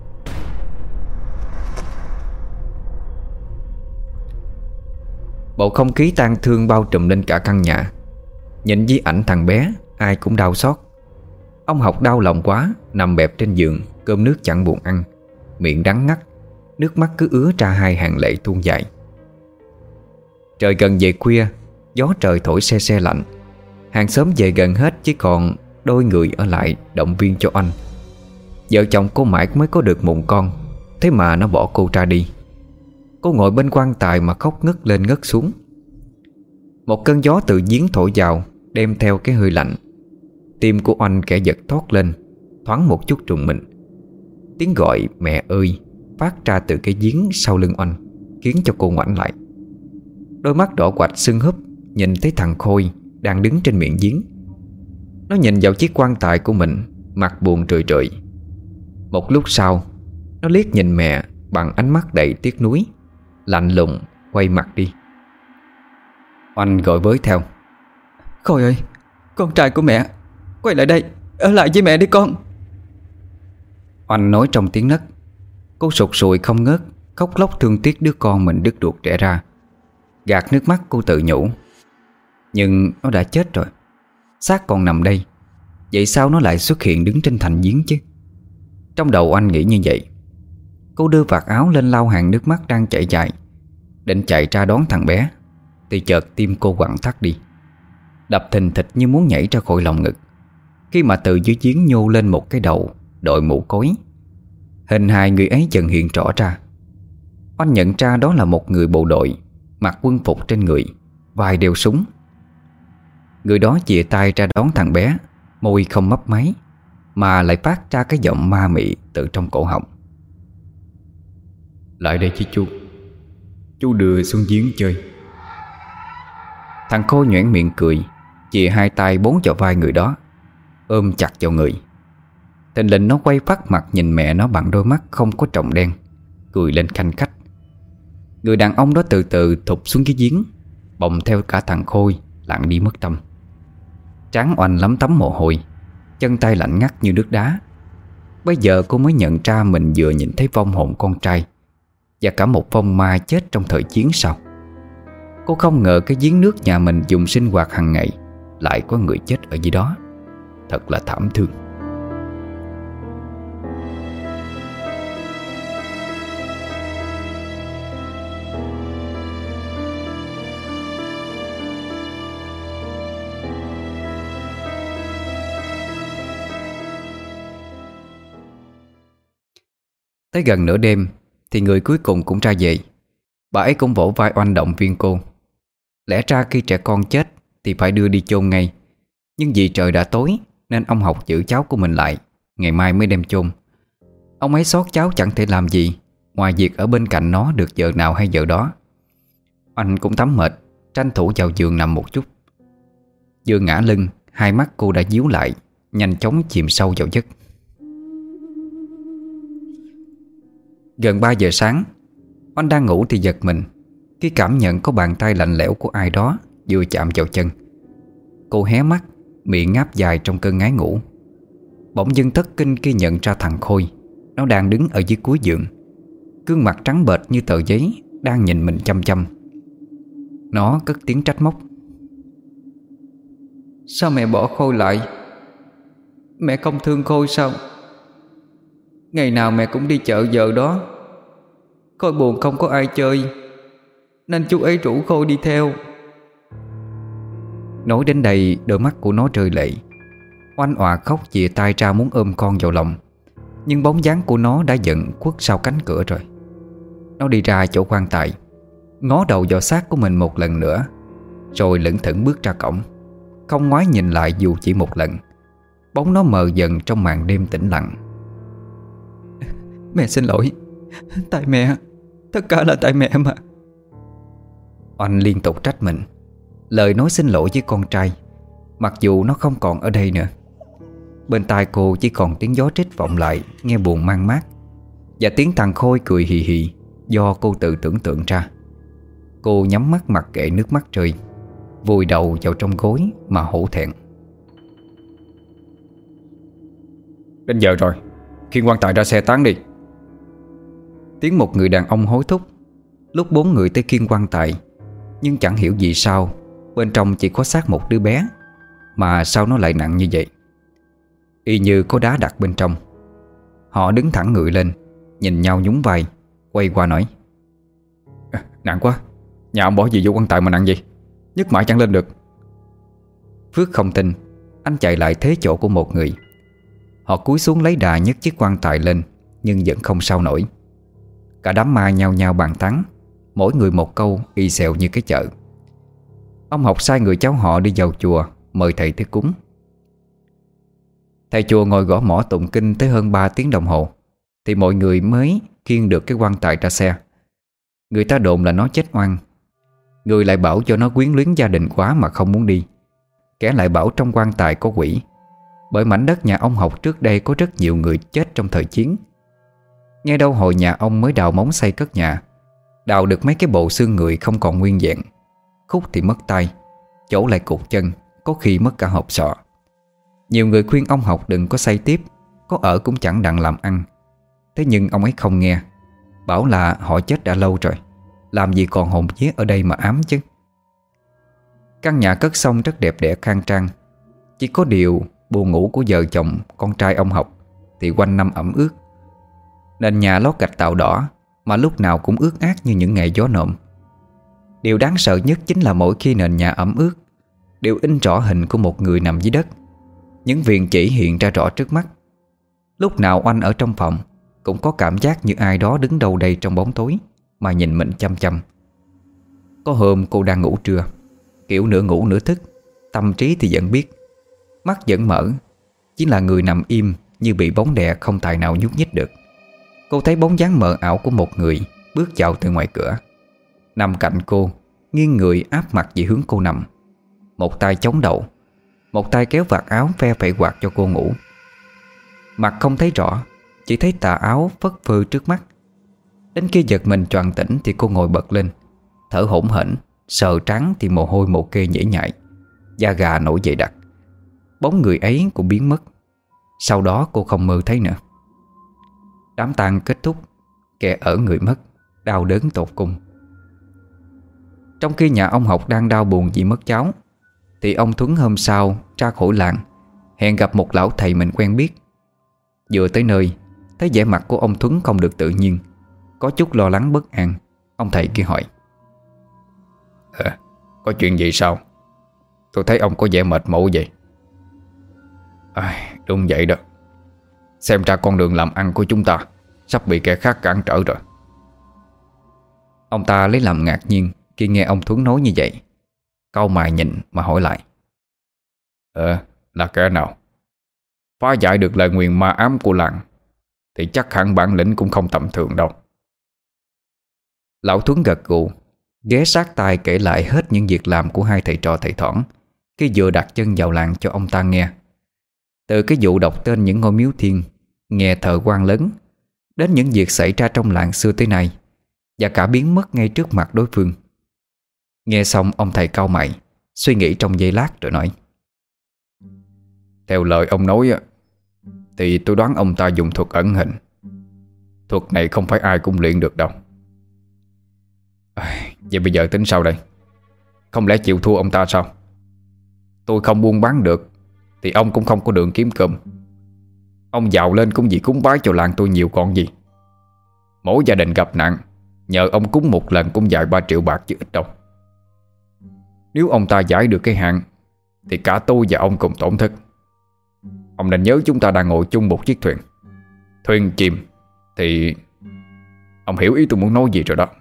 Bầu không khí tang thương bao trùm lên cả căn nhà. Nhìn di ảnh thằng bé, ai cũng đau xót. Ông Học đau lòng quá, nằm bẹp trên giường, cơm nước chẳng buồn ăn, miệng đắng ngắt, nước mắt cứ ứa ra hai hàng lệ tuôn dài. Trời gần về khuya, gió trời thổi se se lạnh. Hàng xóm về gần hết, chỉ còn đôi người ở lại động viên cho anh. Vợ chồng cô mãi mới có được mụn con, thế mà nó bỏ cô ra đi. Cô ngồi bên quan tài mà khóc ngất lên ngất xuống. Một cơn gió từ giếng thổi vào, đem theo cái hơi lạnh. Tim của anh kẻ giật thoát lên, thoáng một chút trùng mình. Tiếng gọi mẹ ơi phát ra từ cái giếng sau lưng anh, khiến cho cô ngoảnh lại. Đôi mắt đỏ quạch sưng húp nhìn thấy thằng Khôi đang đứng trên miệng giếng. Nó nhìn vào chiếc quan tài của mình, mặt buồn rười rượi. Một lúc sau, nó liếc nhìn mẹ bằng ánh mắt đầy tiếc nuối, lạnh lùng quay mặt đi. Oanh gọi với theo: Khôi ơi, con trai của mẹ, quay lại đây, ở lại với mẹ đi con. Oanh nói trong tiếng nấc. Cô sụt sùi không ngớt, khóc lóc thương tiếc đứa con mình đứt ruột đẻ ra. Gạt nước mắt cô tự nhủ: Nhưng nó đã chết rồi, xác còn nằm đây, vậy sao nó lại xuất hiện đứng trên thành giếng chứ? Trong đầu anh nghĩ như vậy. Cô đưa vạt áo lên lau hàng nước mắt đang chảy dài, định chạy ra đón thằng bé, thì chợt tim cô quặn thắt đi, đập thình thịch như muốn nhảy ra khỏi lòng ngực. Khi mà từ dưới giếng nhô lên một cái đầu đội mũ cối. Hình hài người ấy dần hiện rõ ra. Anh nhận ra đó là một người bộ đội, mặc quân phục trên người, vai đeo súng. Người đó chìa tay ra đón thằng bé, môi không mấp máy, mà lại phát ra cái giọng ma mị từ trong cổ họng: Lại đây chứ chú, chú đưa xuống giếng chơi. Thằng Khôi nhoẻn miệng cười, chìa hai tay bốn vào vai người đó, ôm chặt vào người. Thình lình nó quay phát mặt nhìn mẹ nó bằng đôi mắt không có tròng đen, cười lên khanh khách. Người đàn ông đó từ từ thụp xuống cái giếng, bồng theo cả thằng Khôi lặn đi mất tâm. Trán Oanh lấm tấm mồ hôi, chân tay lạnh ngắt như nước đá. Bây giờ cô mới nhận ra mình vừa nhìn thấy vong hồn con trai, và cả một vong ma chết trong thời chiến sau. Cô không ngờ cái giếng nước nhà mình dùng sinh hoạt hàng ngày lại có người chết ở dưới đó. Thật là thảm thương. Tới gần nửa đêm thì người cuối cùng cũng ra về. Bà ấy cũng vỗ vai Oanh động viên cô. Lẽ ra khi trẻ con chết thì phải đưa đi chôn ngay, nhưng vì trời đã tối nên ông Học giữ cháu của mình lại, ngày mai mới đem chôn. Ông ấy xót cháu chẳng thể làm gì ngoài việc ở bên cạnh nó được giờ nào hay giờ đó. Oanh cũng tắm mệt, tranh thủ vào giường nằm một chút. Vừa ngã lưng, hai mắt cô đã díu lại, nhanh chóng chìm sâu vào giấc. Gần ba giờ sáng, Oanh đang ngủ thì giật mình khi cảm nhận có bàn tay lạnh lẽo của ai đó vừa chạm vào chân. Cô hé mắt, miệng ngáp dài trong cơn ngái ngủ. Bỗng dưng thất kinh khi nhận ra thằng Khôi. Nó đang đứng ở dưới cuối giường, gương mặt trắng bệch như tờ giấy, đang nhìn mình chăm chăm. Nó cất tiếng trách móc: Sao mẹ bỏ Khôi lại? Mẹ không thương Khôi sao? Ngày nào mẹ cũng đi chợ giờ đó. Khôi buồn không có ai chơi, nên chú ấy rủ Khôi đi theo. Nói đến đây, đôi mắt của nó rơi lệ. Oanh òa khóc chìa tay ra muốn ôm con vào lòng, nhưng bóng dáng của nó đã dần khuất sau cánh cửa rồi. Nó đi ra chỗ quan tài, ngó đầu vào xác của mình một lần nữa, rồi lững thững bước ra cổng, không ngoái nhìn lại dù chỉ một lần. Bóng nó mờ dần trong màn đêm tĩnh lặng. Mẹ xin lỗi, tại mẹ, tất cả là tại mẹ mà. Oanh liên tục trách mình, lời nói xin lỗi với con trai, mặc dù nó không còn ở đây nữa. Bên tai cô chỉ còn tiếng gió rít vọng lại, nghe buồn man mác, và tiếng thằng Khôi cười hì hì do cô tự tưởng tượng ra. Cô nhắm mắt mặc kệ nước mắt rơi, vùi đầu vào trong gối mà hổ thẹn. Đến giờ rồi, khiêng quan tài ra xe táng đi. Tiếng một người đàn ông hối thúc. Lúc bốn người tới khiêng quan tài, Nhưng chẳng hiểu vì sao bên trong chỉ có xác một đứa bé, mà sao nó lại nặng như vậy, y như có đá đặt bên trong. Họ đứng thẳng người lên, nhìn nhau nhún vai, quay qua nói: à, nặng quá, nhà ông bỏ gì vô quan tài mà nặng gì, nhấc mãi chẳng lên được. Phước không tin, anh chạy lại thế chỗ của một người. Họ cúi xuống lấy đà nhấc chiếc quan tài lên, nhưng vẫn không sao nổi. Cả đám ma nhao nhao bàn tán, mỗi người một câu y xèo như cái chợ. Ông Học sai người cháu họ đi vào chùa mời thầy tới cúng. Thầy chùa ngồi gõ mõ tụng kinh tới hơn ba tiếng đồng hồ thì mọi người mới khiêng được cái quan tài ra xe. Người ta đồn là nó chết oan, người lại bảo cho nó quyến luyến gia đình quá mà không muốn đi. Kẻ lại bảo trong quan tài có quỷ, bởi mảnh đất nhà ông Học trước đây có rất nhiều người chết trong thời chiến. Nghe đâu hồi nhà ông mới đào móng xây cất nhà, đào được mấy cái bộ xương người không còn nguyên vẹn, khúc thì mất tay, chỗ lại cụt chân, có khi mất cả hộp sọ. Nhiều người khuyên ông Học đừng có xây tiếp, có ở cũng chẳng đặng làm ăn. Thế nhưng ông ấy không nghe, bảo là họ chết đã lâu rồi, làm gì còn hồn vía ở đây mà ám chứ. Căn nhà cất xong rất đẹp đẽ khang trang. Chỉ có điều buồng ngủ của vợ chồng con trai ông Học thì quanh năm ẩm ướt. Nền nhà lót gạch tạo đỏ mà lúc nào cũng ướt át như những ngày gió nồm. Điều đáng sợ nhất chính là mỗi khi nền nhà ẩm ướt đều in rõ hình của một người nằm dưới đất. Những viền chỉ hiện ra rõ trước mắt. Lúc nào Oanh ở trong phòng cũng có cảm giác như ai đó đứng đâu đây trong bóng tối mà nhìn mình chăm chăm. Có hôm cô đang ngủ trưa, kiểu nửa ngủ nửa thức, tâm trí thì vẫn biết, mắt vẫn mở, chỉ là người nằm im như bị bóng đè không tài nào nhúc nhích được. Cô thấy bóng dáng mờ ảo của một người bước vào từ ngoài cửa, nằm cạnh cô, nghiêng người áp mặt về hướng cô nằm. Một tay chống đầu, một tay kéo vạt áo phe phẩy quạt cho cô ngủ. Mặt không thấy rõ, chỉ thấy tà áo phất phơ trước mắt. Đến khi giật mình choàng tỉnh thì cô ngồi bật lên, thở hổn hển, sờ trán thì mồ hôi mồ kê nhễ nhại, da gà nổi dậy đặc. Bóng người ấy cũng biến mất. Sau đó cô không mơ thấy nữa. Đám tang kết thúc, kẻ ở người mất, đau đớn tột cùng. Trong khi nhà ông Học đang đau buồn vì mất cháu, thì ông Thuấn hôm sau ra khỏi làng, hẹn gặp một lão thầy mình quen biết. Vừa tới nơi, thấy vẻ mặt của ông Thuấn không được tự nhiên, có chút lo lắng bất an. Ông thầy kia hỏi: à, có chuyện gì sao? Tôi thấy ông có vẻ mệt mỏi vậy. À, đúng vậy đó. Xem ra con đường làm ăn của chúng ta sắp bị kẻ khác cản trở rồi. Ông ta lấy làm ngạc nhiên khi nghe ông Thuấn nói như vậy, cau mày nhìn mà hỏi lại: Ờ, là kẻ nào? Phá giải được lời nguyền ma ám của làng thì chắc hẳn bản lĩnh cũng không tầm thường đâu. Lão Thuấn gật gù, ghé sát tai kể lại hết những việc làm của hai thầy trò thầy Thoảng khi vừa đặt chân vào làng cho ông ta nghe. Từ cái vụ đọc tên những ngôi miếu thiên, nghe thờ quan lớn, đến những việc xảy ra trong làng xưa tới nay, và cả biến mất ngay trước mặt đối phương. Nghe xong ông thầy cau mày, suy nghĩ trong giây lát rồi nói: Theo lời ông nói thì tôi đoán ông ta dùng thuật ẩn hình. Thuật này không phải ai cũng luyện được đâu. à, Vậy bây giờ tính sao đây? Không lẽ chịu thua ông ta sao? Tôi không buôn bán được thì ông cũng không có đường kiếm cơm. Ông giàu lên cũng vì cúng bái cho làng tôi nhiều còn gì. Mỗi gia đình gặp nạn, nhờ ông cúng một lần cũng vài ba triệu bạc chứ ít đâu. Nếu ông ta giải được cái hạn thì cả tôi và ông cùng tổn thất. Ông nên nhớ chúng ta đang ngồi chung một chiếc thuyền. Thuyền chìm thì... Ông hiểu ý tôi muốn nói gì rồi đó.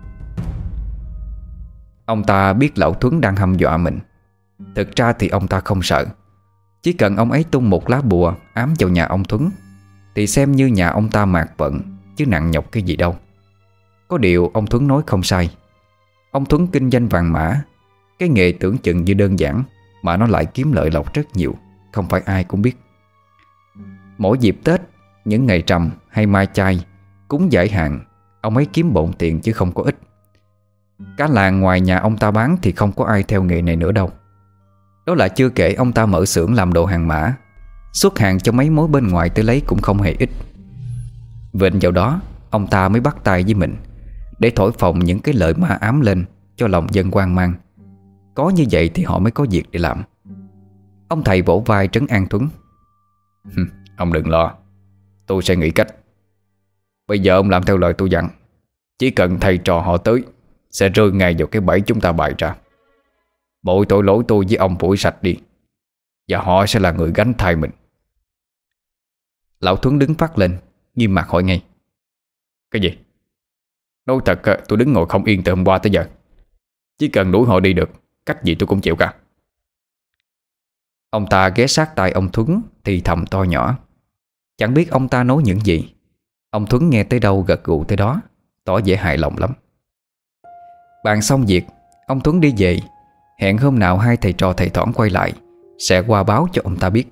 Ông ta biết lão Thuấn đang hăm dọa mình. Thực ra thì ông ta không sợ. Chỉ cần ông ấy tung một lá bùa ám vào nhà ông Thuấn thì xem như nhà ông ta mạt vận, chứ nặng nhọc cái gì đâu. Có điều ông Thuấn nói không sai. Ông Thuấn kinh doanh vàng mã, cái nghề tưởng chừng như đơn giản mà nó lại kiếm lợi lộc rất nhiều, không phải ai cũng biết. Mỗi dịp Tết, những ngày rằm hay mai chay, cúng giải hạn, ông ấy kiếm bộn tiền chứ không có ít. Cả làng ngoài nhà ông ta bán thì không có ai theo nghề này nữa đâu. Đó là chưa kể ông ta mở xưởng làm đồ hàng mã, xuất hàng cho mấy mối bên ngoài tới lấy cũng không hề ít. Vịnh vào đó, ông ta mới bắt tay với mình để thổi phồng những cái lời ma ám lên, cho lòng dân hoang mang. Có như vậy thì họ mới có việc để làm. Ông thầy vỗ vai trấn an Tuấn. Ông đừng lo, tôi sẽ nghĩ cách. Bây giờ ông làm theo lời tôi dặn. Chỉ cần thầy trò họ tới, sẽ rơi ngay vào cái bẫy chúng ta bày ra. Mọi tội lỗi tôi với ông phủi sạch đi, và họ sẽ là người gánh thay mình. Lão Tuấn đứng phát lên, nghiêm mặt hỏi ngay. Cái gì? Nói thật, tôi đứng ngồi không yên từ hôm qua tới giờ. Chỉ cần đuổi họ đi được, cách gì tôi cũng chịu cả. Ông ta ghé sát tai ông Thuấn thì thầm to nhỏ. Chẳng biết ông ta nói những gì. Ông Thuấn nghe tới đâu gật gù tới đó, tỏ vẻ hài lòng lắm. Bàn xong việc, ông Thuấn đi về. Hẹn hôm nào hai thầy trò thầy Thoảng quay lại, sẽ qua báo cho ông ta biết.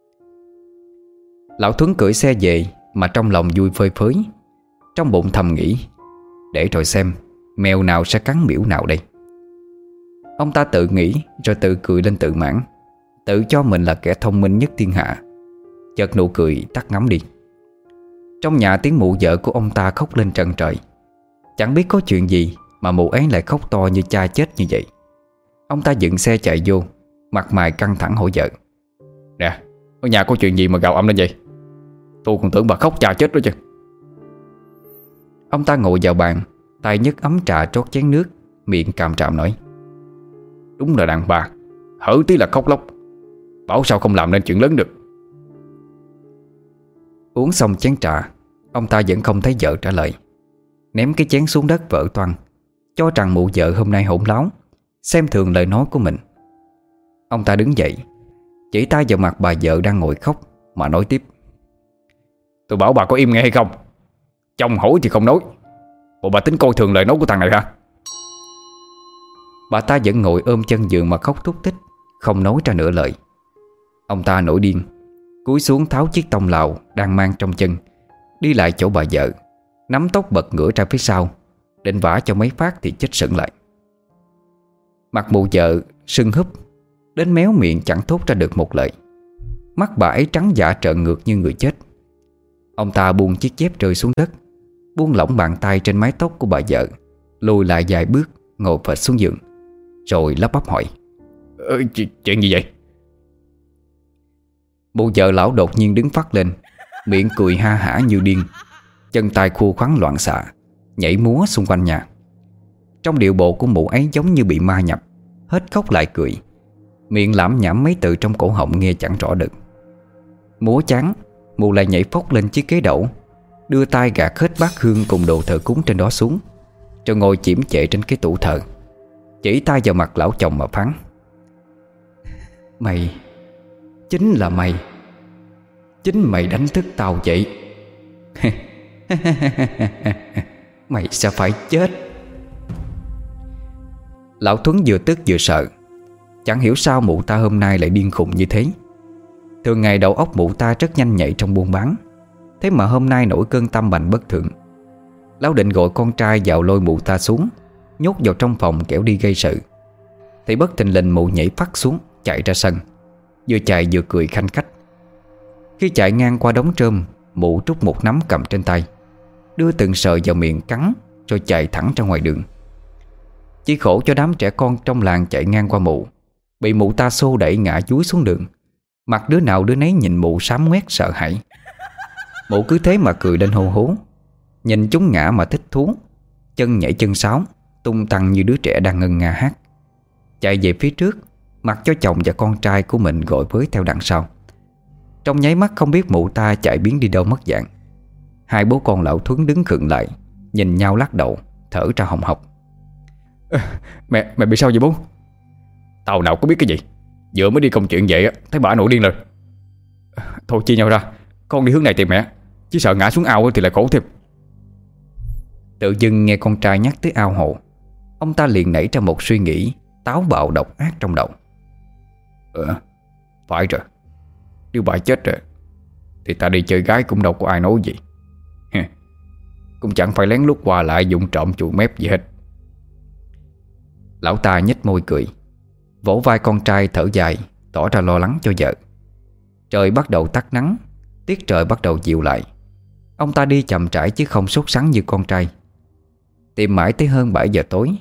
Lão Thuấn cưỡi xe về mà trong lòng vui phơi phới. Trong bụng thầm nghĩ, để rồi xem mèo nào sẽ cắn miễu nào đây. Ông ta tự nghĩ rồi tự cười lên tự mãn, tự cho mình là kẻ thông minh nhất thiên hạ. Chợt nụ cười tắt ngấm đi. Trong nhà tiếng mụ vợ của ông ta khóc lên trần trời. Chẳng biết có chuyện gì mà mụ ấy lại khóc to như cha chết như vậy. Ông ta dựng xe chạy vô, mặt mày căng thẳng hỏi vợ. Nè, ở nhà có chuyện gì mà gào ầm lên vậy? Tôi còn tưởng bà khóc cha chết đó chứ. Ông ta ngồi vào bàn, tay nhấc ấm trà trót chén nước, miệng càm ràm nói. Đúng là đàn bà, hở tí là khóc lóc. Bảo sao không làm nên chuyện lớn được. Uống xong chén trà, ông ta vẫn không thấy vợ trả lời. Ném cái chén xuống đất vỡ toang, cho rằng mụ vợ hôm nay hỗn láo, xem thường lời nói của mình. Ông ta đứng dậy, chỉ tay vào mặt bà vợ đang ngồi khóc mà nói tiếp. Tôi bảo bà có im nghe hay không? Chồng hỏi thì không nói. Bộ bà tính coi thường lời nói của thằng này hả? Bà ta vẫn ngồi ôm chân giường mà khóc thúc thích, không nói ra nửa lời. Ông ta nổi điên, cúi xuống tháo chiếc tông lào đang mang trong chân, đi lại chỗ bà vợ, nắm tóc bật ngửa ra phía sau, định vả cho mấy phát thì chết sững lại. Mặt mụ vợ sưng húp, đến méo miệng chẳng thốt ra được một lời. Mắt bà ấy trắng dạ trợn ngược như người chết. Ông ta buông chiếc dép rơi xuống đất, buông lỏng bàn tay trên mái tóc của bà vợ, lùi lại vài bước, ngồi phịch xuống giường, rồi lắp bắp hỏi. Ờ, chuyện gì vậy? Mụ vợ lão đột nhiên đứng phắt lên, miệng cười ha hả như điên, chân tay khua khoắn loạn xạ, nhảy múa xung quanh nhà. Trong điệu bộ của mụ ấy giống như bị ma nhập, hết khóc lại cười, miệng lảm nhảm mấy từ trong cổ họng nghe chẳng rõ được. Múa chán, mụ lại nhảy phóc lên chiếc ghế đẩu, đưa tay gạt hết bát hương cùng đồ thờ cúng trên đó xuống, rồi ngồi chiếm chệ trên cái tủ thờ, chỉ tay vào mặt lão chồng mà phán. Mày, chính là mày, chính mày đánh thức tao vậy. Mày sẽ phải chết. Lão Tuấn vừa tức vừa sợ. Chẳng hiểu sao mụ ta hôm nay lại điên khùng như thế. Thường ngày đầu óc mụ ta rất nhanh nhạy trong buôn bán, thế mà hôm nay nổi cơn tâm bệnh bất thường. Lão định gọi con trai vào lôi mụ ta xuống, nhốt vào trong phòng kẻo đi gây sự, thì bất thình lình mụ nhảy phắt xuống, chạy ra sân, vừa chạy vừa cười khanh khách. Khi chạy ngang qua đống trơm, mụ trút một nắm cầm trên tay, đưa từng sợi vào miệng cắn, rồi chạy thẳng ra ngoài đường. Chỉ khổ cho đám trẻ con trong làng chạy ngang qua mụ, bị mụ ta xô đẩy ngã chúi xuống đường. Mặt đứa nào đứa nấy nhìn mụ xám ngoét sợ hãi. Mụ cứ thế mà cười lên hô hố, nhìn chúng ngã mà thích thú, chân nhảy chân sáo, tung tăng như đứa trẻ đang ngân nga hát. Chạy về phía trước, mặc cho chồng và con trai của mình gọi với theo đằng sau. Trong nháy mắt không biết mụ ta chạy biến đi đâu mất dạng. Hai bố con lão Thuấn đứng khựng lại, nhìn nhau lắc đầu, thở ra hồng hộc. À, mẹ, mẹ bị sao vậy bố? Tao nào có biết cái gì. Vừa mới đi công chuyện vậy thấy bà nổi điên rồi. Thôi chia nhau ra, con đi hướng này tìm mẹ, chứ sợ ngã xuống ao thì lại khổ thêm. Tự dưng nghe con trai nhắc tới ao hồ, ông ta liền nảy ra một suy nghĩ táo bạo độc ác trong đầu. Ờ, phải rồi. Nếu bà chết rồi thì ta đi chơi gái cũng đâu có ai nói gì. Cũng chẳng phải lén lút qua lại dụng trộm chuột mép gì hết. Lão ta nhếch môi cười, vỗ vai con trai thở dài, tỏ ra lo lắng cho vợ. Trời bắt đầu tắt nắng, tiết trời bắt đầu dịu lại. Ông ta đi chậm rãi chứ không sốt sắng như con trai. Tìm mãi tới hơn bảy giờ tối,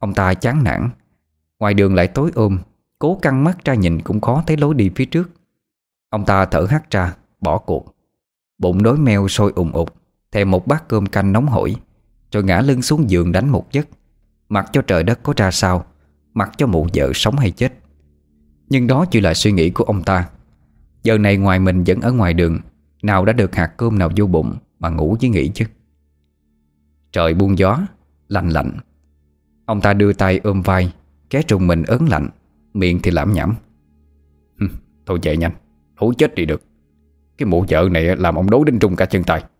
Ông ta chán nản. Ngoài đường lại tối ôm, cố căng mắt ra nhìn cũng khó thấy lối đi phía trước. Ông ta thở hắt ra, bỏ cuộc. Bụng đói meo sôi ùn ụt, thèm một bát cơm canh nóng hổi, rồi ngã lưng xuống giường đánh một giấc, mặc cho trời đất có ra sao, mặc cho mụ vợ sống hay chết. Nhưng đó chỉ là suy nghĩ của ông ta. Giờ này ngoài mình vẫn ở ngoài đường, nào đã được hạt cơm nào vô bụng mà ngủ với nghỉ chứ. Trời buông gió, lạnh lạnh. Ông ta đưa tay ôm vai, ké trùng mình ớn lạnh, miệng thì lẩm nhẩm: thôi chạy nhanh, hú chết đi được. Cái mụ vợ này làm ông đố đến trung cả chân tay.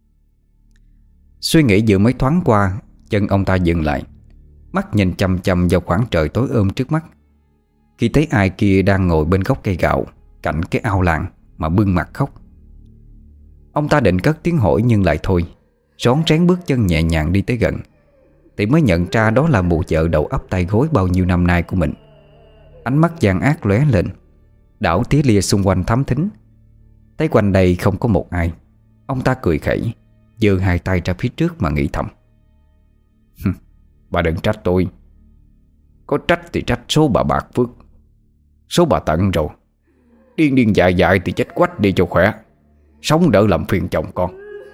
Suy nghĩ vừa mới thoáng qua, chân ông ta dừng lại, mắt nhìn chăm chăm vào khoảng trời tối ôm trước mắt. Khi thấy ai kia đang ngồi bên gốc cây gạo cạnh cái ao làng mà bưng mặt khóc. Ông ta định cất tiếng hỏi nhưng lại thôi, rón rén bước chân nhẹ nhàng đi tới gần, thì mới nhận ra đó là mụ vợ đầu ấp tay gối bao nhiêu năm nay của mình. Ánh mắt gian ác lóe lên, đảo tía lia xung quanh thám thính. Thấy quanh đây không có một ai, ông ta cười khẩy, giơ hai tay ra phía trước mà nghĩ thầm: bà đừng trách tôi. Có trách thì trách số bà bạc phước. Số bà tận rồi, điên điên dại dại thì chết quách đi cho khỏe, sống đỡ làm phiền chồng con.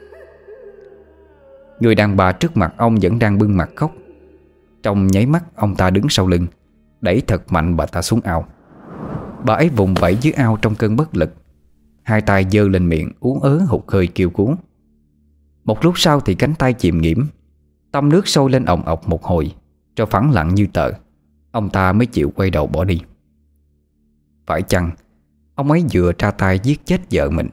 Người đàn bà trước mặt ông vẫn đang bưng mặt khóc. Trong nháy mắt ông ta đứng sau lưng, đẩy thật mạnh bà ta xuống ao. Bà ấy vùng vẫy dưới ao trong cơn bất lực, hai tay giơ lên miệng uốn ớ hụt hơi kêu cứu. Một lúc sau thì cánh tay chìm nghiễm, tăm nước sôi lên ồng ọc một hồi, cho phẳng lặng như tờ. Ông ta mới chịu quay đầu bỏ đi. Phải chăng ông ấy vừa ra tay giết chết vợ mình?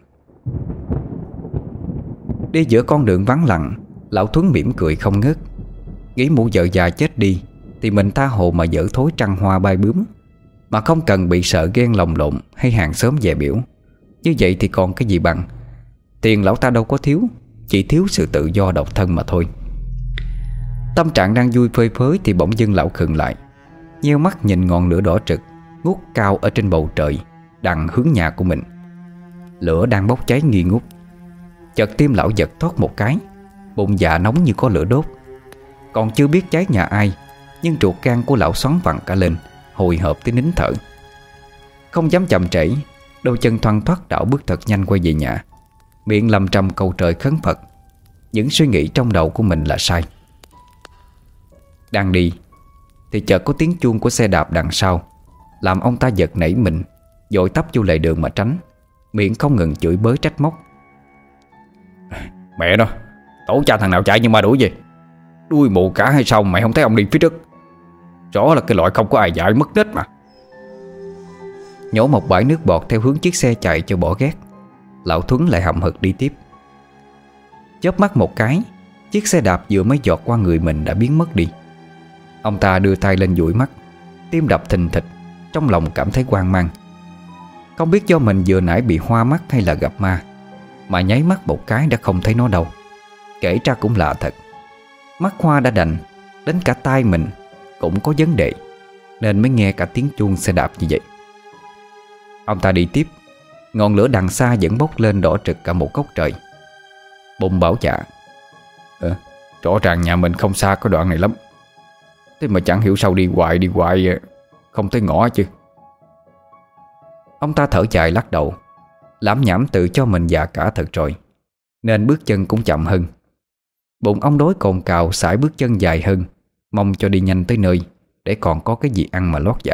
Đi giữa con đường vắng lặng, lão Thuấn mỉm cười không ngớt. Nghĩ mụ vợ già chết đi thì mình tha hồ mà dở thối trăng hoa bay bướm, mà không cần bị sợ ghen lồng lộn hay hàng xóm dè biểu. Như vậy thì còn cái gì bằng. Tiền lão ta đâu có thiếu, chỉ thiếu sự tự do độc thân mà thôi. Tâm trạng đang vui phơi phới thì bỗng dưng lão khựng lại, nheo mắt nhìn ngọn lửa đỏ trực ngút cao ở trên bầu trời đằng hướng nhà của mình. Lửa đang bốc cháy nghi ngút. Chợt tim lão giật thoát một cái, bụng dạ nóng như có lửa đốt. Còn chưa biết cháy nhà ai, nhưng ruột gan của lão xoắn vặn cả lên, hồi hộp tới nín thở. Không dám chậm trễ, đôi chân thoăn thoắt đảo bước thật nhanh quay về nhà, miệng lầm trầm cầu trời khấn Phật. Những suy nghĩ trong đầu của mình là sai. Đang đi thì chợt có tiếng chuông của xe đạp đằng sau, làm ông ta giật nảy mình, vội tấp vô lề đường mà tránh, miệng không ngừng chửi bới trách móc: mẹ nó, tổ cha thằng nào chạy như ma đuổi gì, đuôi mù cả hay sao mày không thấy ông đi phía trước? Rõ là cái loại không có ai dạy mất nết mà. Nhổ một bãi nước bọt theo hướng chiếc xe chạy cho bỏ ghét, lão Thuấn lại hậm hực đi tiếp. Chớp mắt một cái, chiếc xe đạp vừa mới giọt qua người mình đã biến mất đi. Ông ta đưa tay lên dụi mắt, tim đập thình thịch, trong lòng cảm thấy hoang mang. Không biết do mình vừa nãy bị hoa mắt hay là gặp ma, mà nháy mắt một cái đã không thấy nó đâu. Kể ra cũng lạ thật, mắt hoa đã đành, đến cả tai mình cũng có vấn đề, nên mới nghe cả tiếng chuông xe đạp như vậy. Ông ta đi tiếp, ngọn lửa đằng xa vẫn bốc lên đỏ trực cả một góc trời. Bụng bảo dạ: ờ, rõ ràng nhà mình không xa có đoạn này lắm, thế mà chẳng hiểu sao đi hoài đi hoài không thấy ngõ chứ. Ông ta thở dài lắc đầu, lảm nhảm tự cho mình già cả thật rồi, nên bước chân cũng chậm hơn. Bụng ông đói cồn cào sải bước chân dài hơn, mong cho đi nhanh tới nơi để còn có cái gì ăn mà lót dạ.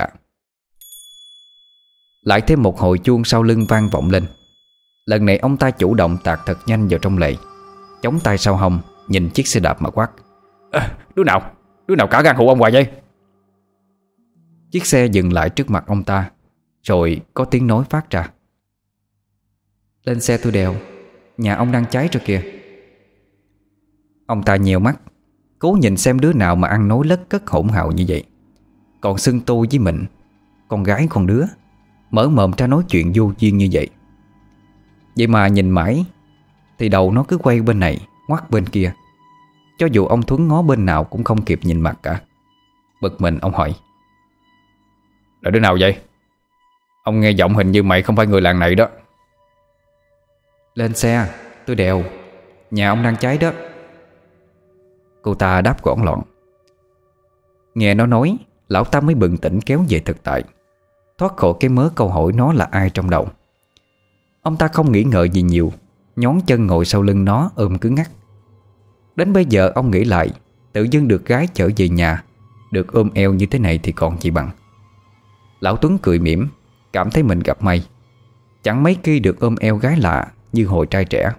Lại thêm một hồi chuông sau lưng vang vọng lên. Lần này ông ta chủ động tạt thật nhanh vào trong lề, chống tay sau hông, nhìn chiếc xe đạp mà quát: à, đứa nào, đứa nào cả gan hụ ông hoài vậy? Chiếc xe dừng lại trước mặt ông ta, rồi có tiếng nói phát ra: lên xe tôi đèo, nhà ông đang cháy rồi kìa. Ông ta nheo mắt, cố nhìn xem đứa nào mà ăn nói lất cất hỗn hào như vậy, còn xưng tôi với mình con gái con đứa, mở mồm ra nói chuyện vô duyên như vậy. Vậy mà nhìn mãi thì đầu nó cứ quay bên này ngoắt bên kia, cho dù ông Thuấn ngó bên nào cũng không kịp nhìn mặt cả. Bực mình ông hỏi: là đứa nào vậy? Ông nghe giọng hình như mày không phải người làng này đó. Lên xe, tôi đèo, nhà ông đang cháy đó. Cô ta đáp gọn lọn. Nghe nó nói, lão ta mới bừng tỉnh kéo về thực tại, thoát khỏi cái mớ câu hỏi nó là ai trong đầu. Ông ta không nghĩ ngợi gì nhiều, nhón chân ngồi sau lưng nó ôm cứng ngắc. Đến bây giờ ông nghĩ lại, tự dưng được gái chở về nhà, được ôm eo như thế này thì còn gì bằng. Lão Tuấn cười mỉm, cảm thấy mình gặp may. Chẳng mấy khi được ôm eo gái lạ như hồi trai trẻ.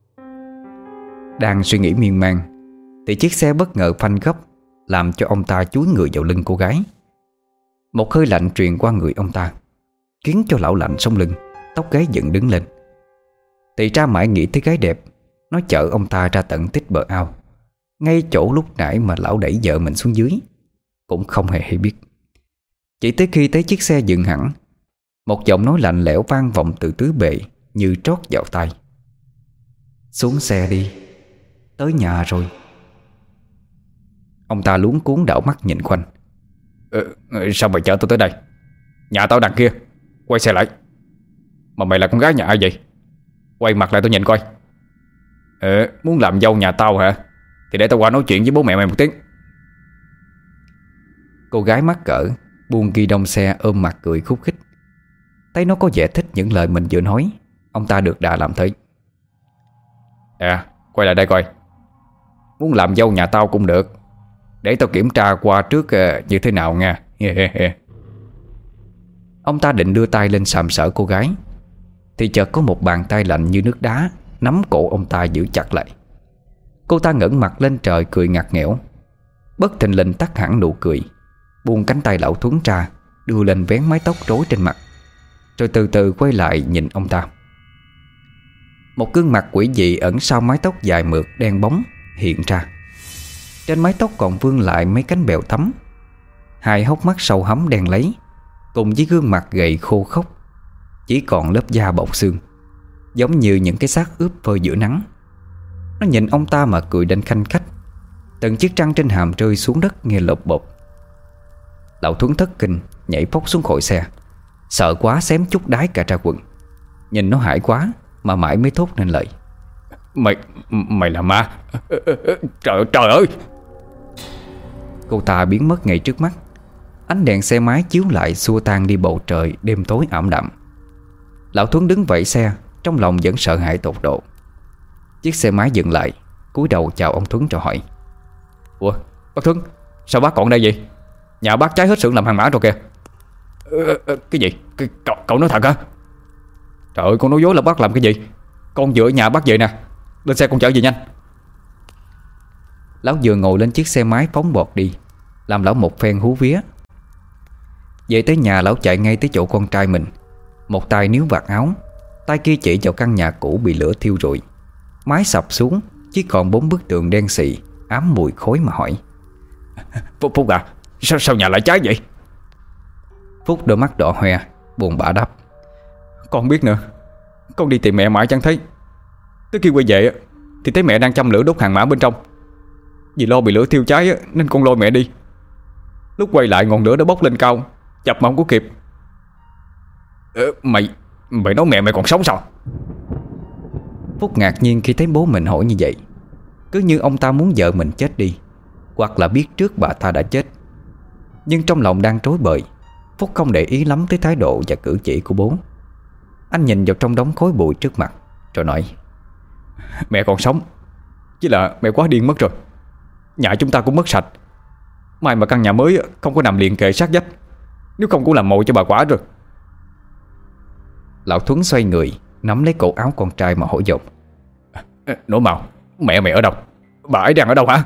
Đang suy nghĩ miên man thì chiếc xe bất ngờ phanh gấp, làm cho ông ta chúi người vào lưng cô gái. Một hơi lạnh truyền qua người ông ta, khiến cho lão lạnh sống lưng, tóc gáy dựng đứng lên. Thì ra mãi nghĩ tới gái đẹp, nó chở ông ta ra tận tít bờ ao, ngay chỗ lúc nãy mà lão đẩy vợ mình xuống dưới. Cũng không hề hay biết. Chỉ tới khi thấy chiếc xe dừng hẳn, một giọng nói lạnh lẽo vang vọng từ tứ bề như trót vào tai: "Xuống xe đi, tới nhà rồi." Ông ta luống cuống đảo mắt nhìn quanh. Ừ, sao mày chở tôi tới đây? Nhà tao đằng kia, quay xe lại. Mà mày là con gái nhà ai vậy? Quay mặt lại tôi nhìn coi. Ờ, muốn làm dâu nhà tao hả? Thì để tao qua nói chuyện với bố mẹ mày một tiếng. Cô gái mắc cỡ buông ghi đông xe, ôm mặt cười khúc khích. Thấy nó có vẻ thích những lời mình vừa nói, ông ta được đà làm thế. À, quay lại đây coi. Muốn làm dâu nhà tao cũng được, để tao kiểm tra qua trước uh, như thế nào nha. Ông ta định đưa tay lên sàm sỡ cô gái, thì chợt có một bàn tay lạnh như nước đá nắm cổ ông ta giữ chặt lại. Cô ta ngẩng mặt lên trời cười ngặt nghẽo, bất thình lình tắt hẳn nụ cười, buông cánh tay lão Tuấn ra, đưa lên vén mái tóc rối trên mặt, rồi từ từ quay lại nhìn ông ta. Một gương mặt quỷ dị ẩn sau mái tóc dài mượt đen bóng hiện ra. Trên mái tóc còn vương lại mấy cánh bèo thắm, hai hốc mắt sâu hắm đen lấy, cùng với gương mặt gầy khô khốc, chỉ còn lớp da bọc xương, giống như những cái xác ướp phơi giữa nắng. Nó nhìn ông ta mà cười đến khanh khách, từng chiếc răng trên hàm rơi xuống đất nghe lột bột. Lão Tuấn thất kinh nhảy phóc xuống khỏi xe, sợ quá xém chút đái cả ra quần. Nhìn nó hãi quá mà mãi mới thốt nên lời: Mày, mày là ma? Trời, trời ơi! Cô ta biến mất ngay trước mắt. Ánh đèn xe máy chiếu lại xua tan đi bầu trời đêm tối ảm đạm. Lão Tuấn đứng vẫy xe, trong lòng vẫn sợ hãi tột độ. Chiếc xe máy dừng lại, cúi đầu chào ông Tuấn rồi hỏi: Ủa, bác Tuấn, sao bác còn đây vậy? Nhà bác cháy hết xưởng làm hàng mã rồi kìa. ờ, Cái gì? Cái, cậu, cậu nói thật hả? Trời ơi, con nói dối là bác làm cái gì? Con vừa ở nhà bác vậy nè. Lên xe con chở về nhanh. Lão vừa ngồi lên chiếc xe máy phóng bọt đi, làm lão một phen hú vía. Về tới nhà, lão chạy ngay tới chỗ con trai mình, một tay níu vạt áo, tay kia chỉ vào căn nhà cũ bị lửa thiêu rụi. Mái sập xuống, chỉ còn bốn bức tường đen xị ám mùi khói mà hỏi: Phúc, Phúc à, sao, sao nhà lại cháy vậy? Phúc đôi mắt đỏ hoe, buồn bã đáp: Con biết nữa. Con đi tìm mẹ mãi chẳng thấy. Tới khi quay về thì thấy mẹ đang châm lửa đốt hàng mã bên trong. Vì lo bị lửa thiêu cháy nên con lôi mẹ đi. Lúc quay lại ngọn lửa đã bốc lên cao, chập mà không có kịp. ờ, Mày Mày nói mẹ mày còn sống sao? Phúc ngạc nhiên khi thấy bố mình hỏi như vậy, cứ như ông ta muốn vợ mình chết đi, hoặc là biết trước bà ta đã chết. Nhưng trong lòng đang rối bời, Phúc không để ý lắm tới thái độ và cử chỉ của bố. Anh nhìn vào trong đống khói bụi trước mặt rồi nói: Mẹ còn sống, chỉ là mẹ quá điên mất rồi. Nhà chúng ta cũng mất sạch. May mà căn nhà mới không có nằm liền kề sát vách, nếu không cũng làm mồi cho bà quả rồi. Lão Tuấn xoay người, nắm lấy cổ áo con trai mà hỏi dồn: Nổ màu, mẹ mày ở đâu? Bà ấy đang ở đâu hả?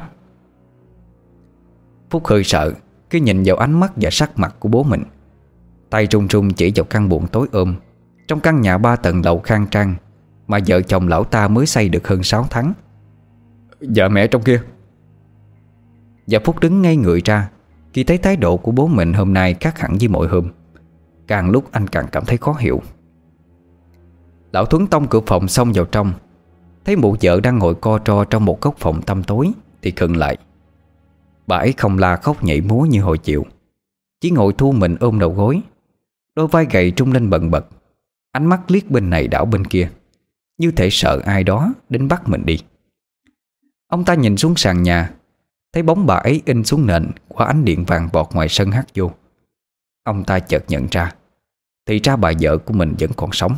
Phúc hơi sợ khi nhìn vào ánh mắt và sắc mặt của bố mình. Tay trung trung chỉ vào căn buồng tối ôm trong căn nhà ba tầng lầu khang trang mà vợ chồng lão ta mới xây được hơn sáu tháng. Dạ mẹ trong kia. Và Phúc đứng ngay người ra khi thấy thái độ của bố mình hôm nay khác hẳn với mọi hôm. Càng lúc anh càng cảm thấy khó hiểu. Lão Tuấn tông cửa phòng xông vào trong, thấy mụ vợ đang ngồi co ro trong một góc phòng tăm tối thì khựng lại. Bà ấy không la khóc nhảy múa như hồi chiều, chỉ ngồi thu mình ôm đầu gối, đôi vai gầy trung lên bần bật, ánh mắt liếc bên này đảo bên kia, như thể sợ ai đó đến bắt mình đi. Ông ta nhìn xuống sàn nhà, thấy bóng bà ấy in xuống nền qua ánh điện vàng vọt ngoài sân hắt vô. Ông ta chợt nhận ra, thì ra bà vợ của mình vẫn còn sống.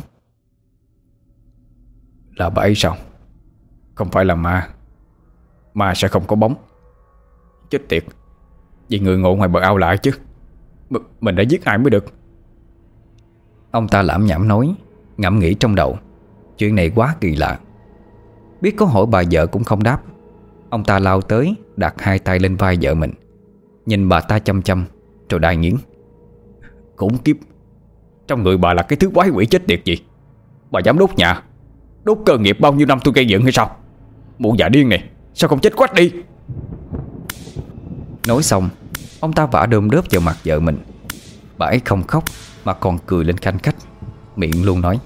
Là bà ấy sao? Không phải là ma. Ma sẽ không có bóng. Chết tiệt, vì người ngộ ngoài bờ ao lại chứ. M Mình đã giết ai mới được? Ông ta lẩm nhẩm nói, ngẫm nghĩ trong đầu. Chuyện này quá kỳ lạ. Biết có hỏi bà vợ cũng không đáp. Ông ta lao tới, đặt hai tay lên vai vợ mình, nhìn bà ta chăm chăm, rồi đai nghiến. Khủng kiếp, trong người bà là cái thứ quái quỷ chết tiệt gì? Bà dám đốt nhà, đốt cơ nghiệp bao nhiêu năm tôi gây dựng hay sao? Mụ già điên này, sao không chết quách đi? Nói xong, ông ta vả đơm đớp vào mặt vợ mình. Bà ấy không khóc mà còn cười lên khanh khách, miệng luôn nói: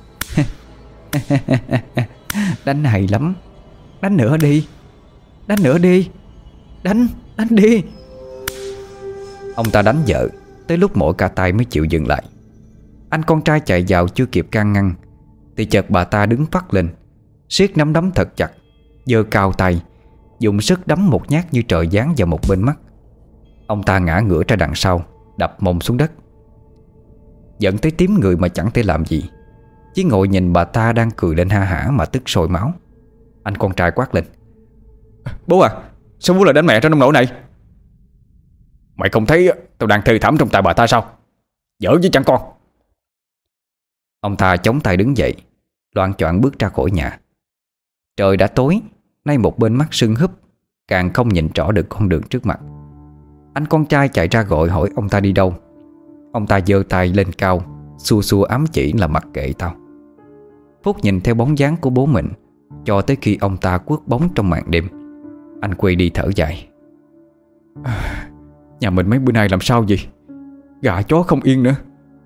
đánh hay lắm, đánh nữa đi, đánh nữa đi, đánh, đánh đi. Ông ta đánh vợ tới lúc mỏi cả tay mới chịu dừng lại. Anh con trai chạy vào chưa kịp can ngăn thì chợt bà ta đứng phắt lên, siết nắm đấm thật chặt, giơ cao tay, dùng sức đấm một nhát như trời giáng vào một bên mắt. Ông ta ngã ngửa ra đằng sau, đập mông xuống đất. Giận tới tím người mà chẳng thể làm gì, chỉ ngồi nhìn bà ta đang cười lên ha hả mà tức sôi máu. Anh con trai quát lên: Bố à, sao bố lại đánh mẹ trong nông nỗi này? Mày không thấy tôi đang thê thảm trong tay bà ta sao? Giỡn với chẳng con. Ông ta chống tay đứng dậy, loạng choạng bước ra khỏi nhà. Trời đã tối, nay một bên mắt sưng húp, càng không nhìn rõ được con đường trước mặt. Anh con trai chạy ra gọi hỏi ông ta đi đâu. Ông ta giơ tay lên cao, xua xua ám chỉ là mặc kệ tao. Phúc nhìn theo bóng dáng của bố mình cho tới khi ông ta khuất bóng trong màn đêm. Anh quay đi thở dài: à, nhà mình mấy bữa nay làm sao vậy? Gà chó không yên nữa.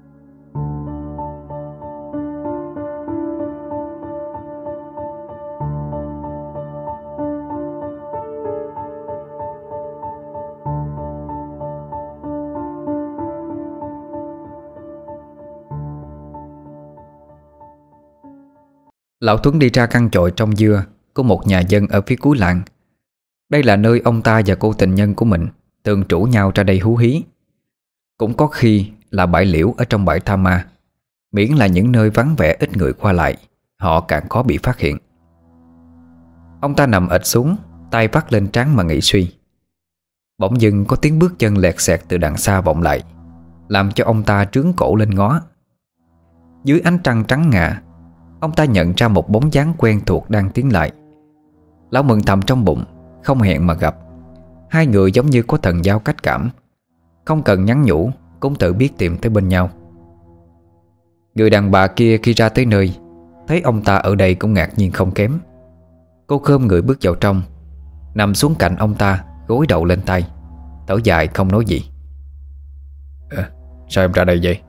Lão Tuấn đi ra căn chòi trong dưa của một nhà dân ở phía cuối làng. Đây là nơi ông ta và cô tình nhân của mình thường rủ nhau ra đây hú hí. Cũng có khi là bãi liễu ở trong bãi tha ma. Miễn là những nơi vắng vẻ ít người qua lại, họ càng khó bị phát hiện. Ông ta nằm ịch xuống, tay vắt lên trán mà nghĩ suy. Bỗng dưng có tiếng bước chân lẹt xẹt từ đằng xa vọng lại, làm cho ông ta trướng cổ lên ngó. Dưới ánh trăng trắng ngà, ông ta nhận ra một bóng dáng quen thuộc đang tiến lại. Lão mừng thầm trong bụng, không hẹn mà gặp. Hai người giống như có thần giao cách cảm, không cần nhắn nhủ cũng tự biết tìm tới bên nhau. Người đàn bà kia khi ra tới nơi, thấy ông ta ở đây cũng ngạc nhiên không kém. Cô khom người bước vào trong, nằm xuống cạnh ông ta, gối đầu lên tay, thở dài không nói gì. à, Sao em ra đây vậy?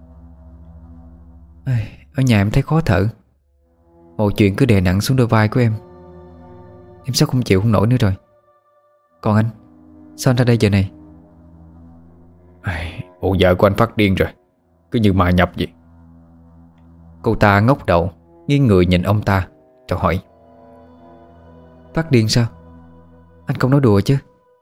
Ở nhà em thấy khó thở, mọi chuyện cứ đè nặng xuống đôi vai của em. Em sắp không chịu không nổi nữa rồi. Còn anh, sao anh ra đây giờ này? Ủa vợ của anh phát điên rồi, cứ như ma nhập vậy. Cô ta ngóc đầu, nghiêng người nhìn ông ta, rồi hỏi: Phát điên sao? Anh không nói đùa chứ?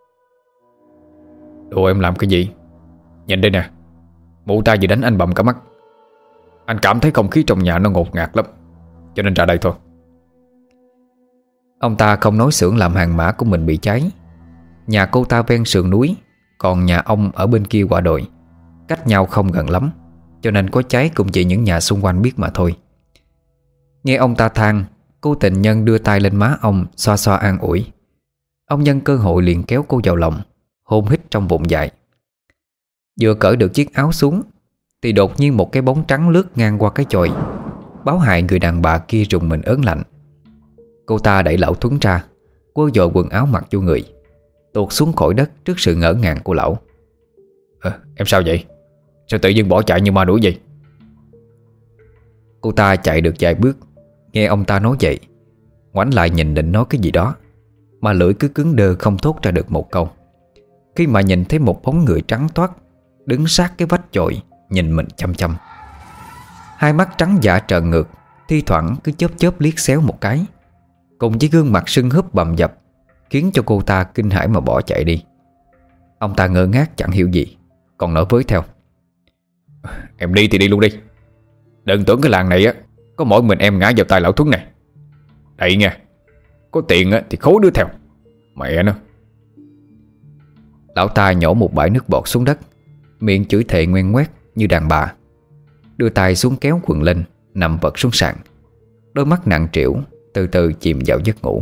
Đùa em làm cái gì? Nhìn đây nè, mụ ta vừa đánh anh bầm cả mắt. Anh cảm thấy không khí trong nhà nó ngột ngạt lắm, cho nên ra đây thôi. Ông ta không nói xưởng làm hàng mã của mình bị cháy. Nhà cô ta ven sườn núi, còn nhà ông ở bên kia quả đồi, cách nhau không gần lắm, cho nên có cháy cũng chỉ những nhà xung quanh biết mà thôi. Nghe ông ta than, cô tình nhân đưa tay lên má ông, xoa xoa an ủi. Ông nhân cơ hội liền kéo cô vào lòng, hôn hít trong bụng dài. Vừa cởi được chiếc áo xuống thì đột nhiên một cái bóng trắng lướt ngang qua cái chòi, báo hại người đàn bà kia rùng mình ớn lạnh. Cô ta đẩy lão Tuấn ra, quơ dội quần áo mặc vô người, tuột xuống khỏi đất trước sự ngỡ ngàng của lão. à, Em sao vậy? Sao tự dưng bỏ chạy như ma đuổi vậy? Cô ta chạy được vài bước, nghe ông ta nói vậy, ngoảnh lại nhìn định nói cái gì đó, mà lưỡi cứ cứng đơ không thốt ra được một câu. Khi mà nhìn thấy một bóng người trắng toát đứng sát cái vách chòi, nhìn mình chăm chăm. Hai mắt trắng dạ trợn ngược, thi thoảng cứ chớp chớp liếc xéo một cái, cùng với gương mặt sưng húp bầm dập, khiến cho cô ta kinh hãi mà bỏ chạy đi. Ông ta ngơ ngác chẳng hiểu gì, còn nói với theo: Em đi thì đi luôn đi. Đừng tưởng cái làng này á có mỗi mình em ngã vào tay lão Thuấn này. Đây nha, có tiền á thì khối đứa theo. Mẹ nó. Lão ta nhổ một bãi nước bọt xuống đất, miệng chửi thề ngoen ngoét như đàn bà, đưa tay xuống kéo quần lên, nằm vật xuống sàn. Đôi mắt nặng trĩu từ từ chìm vào giấc ngủ.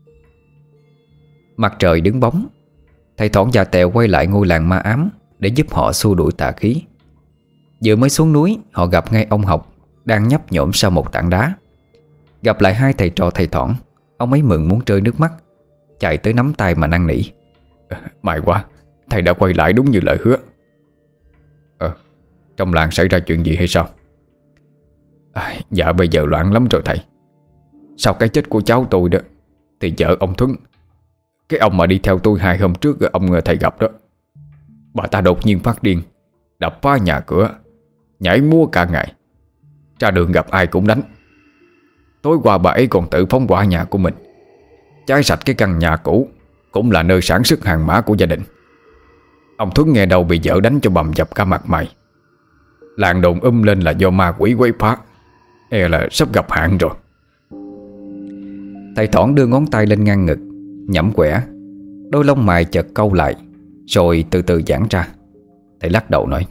Mặt trời đứng bóng. Thầy Thỏn và Tèo quay lại ngôi làng ma ám để giúp họ xua đuổi tà khí. Vừa mới xuống núi, họ gặp ngay ông Học đang nhấp nhổm sau một tảng đá. Gặp lại hai thầy trò thầy Thỏn, ông ấy mừng muốn rơi nước mắt, chạy tới nắm tay mà năn nỉ: May quá, thầy đã quay lại đúng như lời hứa. Ờ, trong làng xảy ra chuyện gì hay sao? À, dạ bây giờ loạn lắm rồi thầy. Sau cái chết của cháu tôi đó thì vợ ông Thuấn, cái ông mà đi theo tôi hai hôm trước ông thầy gặp đó, bà ta đột nhiên phát điên, đập phá nhà cửa, nhảy múa cả ngày, ra đường gặp ai cũng đánh. Tối qua bà ấy còn tự phóng hỏa nhà của mình, cháy sạch cái căn nhà cũ, cũng là nơi sản xuất hàng mã của gia đình. Ông Thuấn nghe đầu bị vợ đánh cho bầm dập cả mặt mày. Làng đồn um lên là do ma quỷ quấy phá, e là sắp gặp hạn rồi. Thầy Thỏn đưa ngón tay lên ngang ngực, nhẩm quẻ. Đôi lông mày chợt cau lại, rồi từ từ giãn ra. Thầy lắc đầu nói: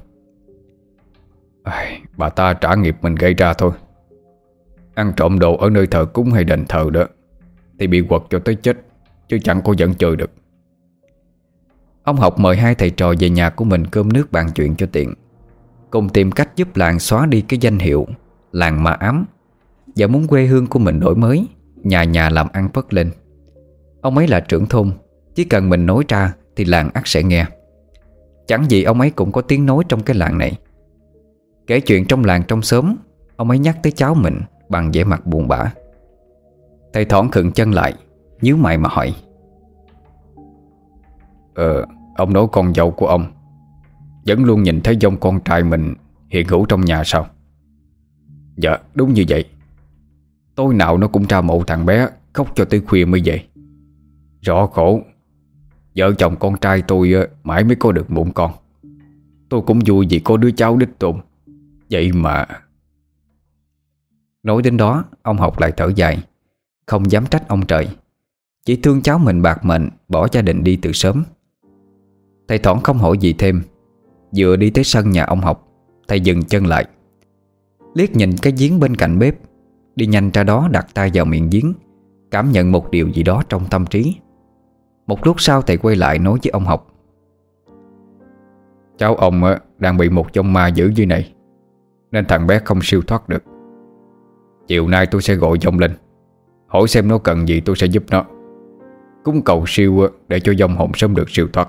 Bà ta trả nghiệp mình gây ra thôi. Ăn trộm đồ ở nơi thờ cúng hay đền thờ đó thì bị quật cho tới chết, chứ chẳng có dẫn chơi được. Ông Học mời hai thầy trò về nhà của mình cơm nước bàn chuyện cho tiện, cùng tìm cách giúp làng xóa đi cái danh hiệu làng ma ám, và muốn quê hương của mình đổi mới, nhà nhà làm ăn phất lên. Ông ấy là trưởng thôn, chỉ cần mình nói ra thì làng ắt sẽ nghe. Chẳng gì ông ấy cũng có tiếng nói trong cái làng này. Kể chuyện trong làng trong xóm, ông ấy nhắc tới cháu mình bằng vẻ mặt buồn bã. Thầy Thỏn khựng chân lại, nhíu mày mà hỏi: Ờ, ông nói con dâu của ông vẫn luôn nhìn thấy dòng con trai mình hiện hữu trong nhà sao? Dạ đúng như vậy. Tối nào nó cũng ra mộ thằng bé, khóc cho tới khuya mới về. Rõ khổ. Vợ chồng con trai tôi mãi mới có được mụn con. Tôi cũng vui vì có đứa cháu đích tôn. Vậy mà... Nói đến đó, ông Học lại thở dài, không dám trách ông trời, chỉ thương cháu mình bạc mệnh bỏ gia đình đi từ sớm. Thầy Thỏn không hỏi gì thêm. Vừa đi tới sân nhà ông Học, thầy dừng chân lại, liếc nhìn cái giếng bên cạnh bếp, đi nhanh ra đó đặt tay vào miệng giếng, cảm nhận một điều gì đó trong tâm trí. Một lúc sau thầy quay lại nói với ông Học: Cháu ông đang bị một vong ma giữ dưới này, nên thằng bé không siêu thoát được. Chiều nay tôi sẽ gọi vong lên, hỏi xem nó cần gì tôi sẽ giúp nó, cúng cầu siêu để cho vong hồn sớm được siêu thoát.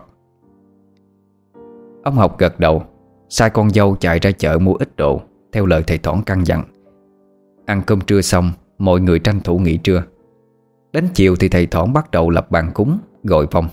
Ông Học gật đầu, sai con dâu chạy ra chợ mua ít đồ theo lời thầy Thỏn căn dặn. Ăn cơm trưa xong, mọi người tranh thủ nghỉ trưa. Đến chiều thì thầy Thỏn bắt đầu lập bàn cúng, gọi vong.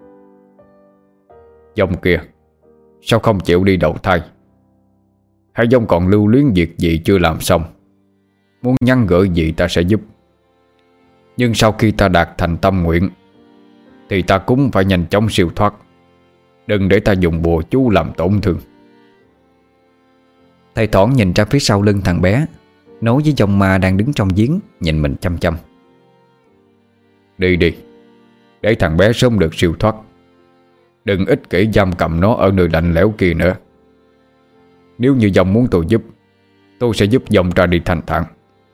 Vong kia, sao không chịu đi đầu thai? Hay vong còn lưu luyến việc gì chưa làm xong? Muốn nhắn gửi gì ta sẽ giúp. Nhưng sau khi ta đạt thành tâm nguyện thì ta cũng phải nhanh chóng siêu thoát. Đừng để ta dùng bùa chú làm tổn thương. Thầy Thỏn nhìn ra phía sau lưng thằng bé, nói với vong ma đang đứng trong giếng nhìn mình chăm chăm: Đi đi, để thằng bé sớm được siêu thoát. Đừng ích kỷ giam cầm nó ở nơi lạnh lẽo kia nữa. Nếu như vong muốn tôi giúp, tôi sẽ giúp vong ra đi thanh thản.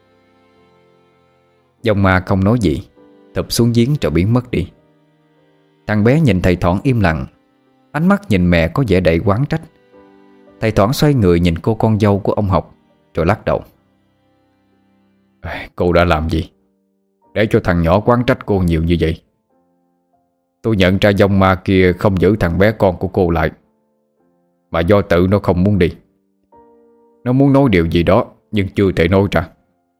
Vong ma không nói gì, thụp xuống giếng rồi biến mất đi. Thằng bé nhìn thầy Thỏn im lặng, ánh mắt nhìn mẹ có vẻ đầy oán trách. Thầy Thỏn xoay người nhìn cô con dâu của ông Học, rồi lắc đầu: Cô đã làm gì để cho thằng nhỏ oán trách cô nhiều như vậy? Tôi nhận ra vong ma kia không giữ thằng bé con của cô lại, mà do tự nó không muốn đi. Nó muốn nói điều gì đó nhưng chưa thể nói ra.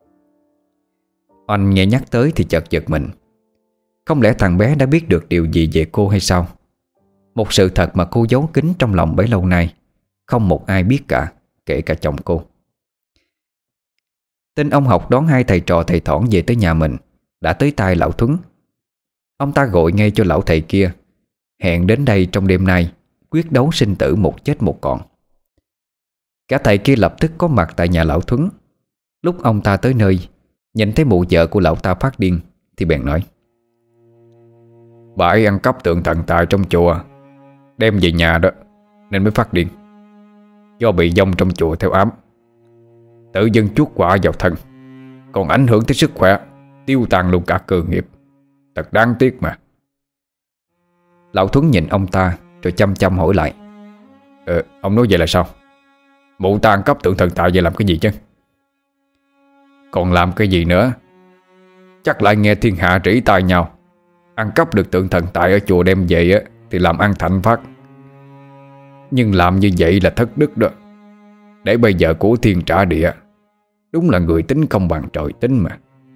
Anh nghe nhắc tới thì chợt giật mình. Không lẽ thằng bé đã biết được điều gì về cô hay sao? Một sự thật mà cô giấu kín trong lòng bấy lâu nay, không một ai biết cả, kể cả chồng cô. Tin ông Học đón hai thầy trò thầy Thỏn về tới nhà mình đã tới tai lão Thuấn. Ông ta gọi ngay cho lão thầy kia, hẹn đến đây trong đêm nay, quyết đấu sinh tử một chết một còn. Cả thầy kia lập tức có mặt tại nhà lão Thuấn. Lúc ông ta tới nơi, nhìn thấy mụ vợ của lão ta phát điên thì bèn nói: Bà ấy ăn cắp tượng thần tài trong chùa, đem về nhà đó, nên mới phát điên. Do bị vong trong chùa theo ám, tự dưng chuốt quả vào thân, còn ảnh hưởng tới sức khỏe, tiêu tan luôn cả cơ nghiệp. Thật đáng tiếc mà. Lão Thuấn nhìn ông ta rồi chăm chăm hỏi lại: Ờ, ông nói vậy là sao? Mụ ta ăn cắp tượng thần tài về làm cái gì chứ? Còn làm cái gì nữa? Chắc lại nghe thiên hạ rỉ tai nhau, ăn cắp được tượng thần tài ở chùa đem về á, thì làm ăn thạnh phát. Nhưng làm như vậy là thất đức đó. Để bây giờ của thiên trả địa, đúng là người tính không bằng trời tính mà.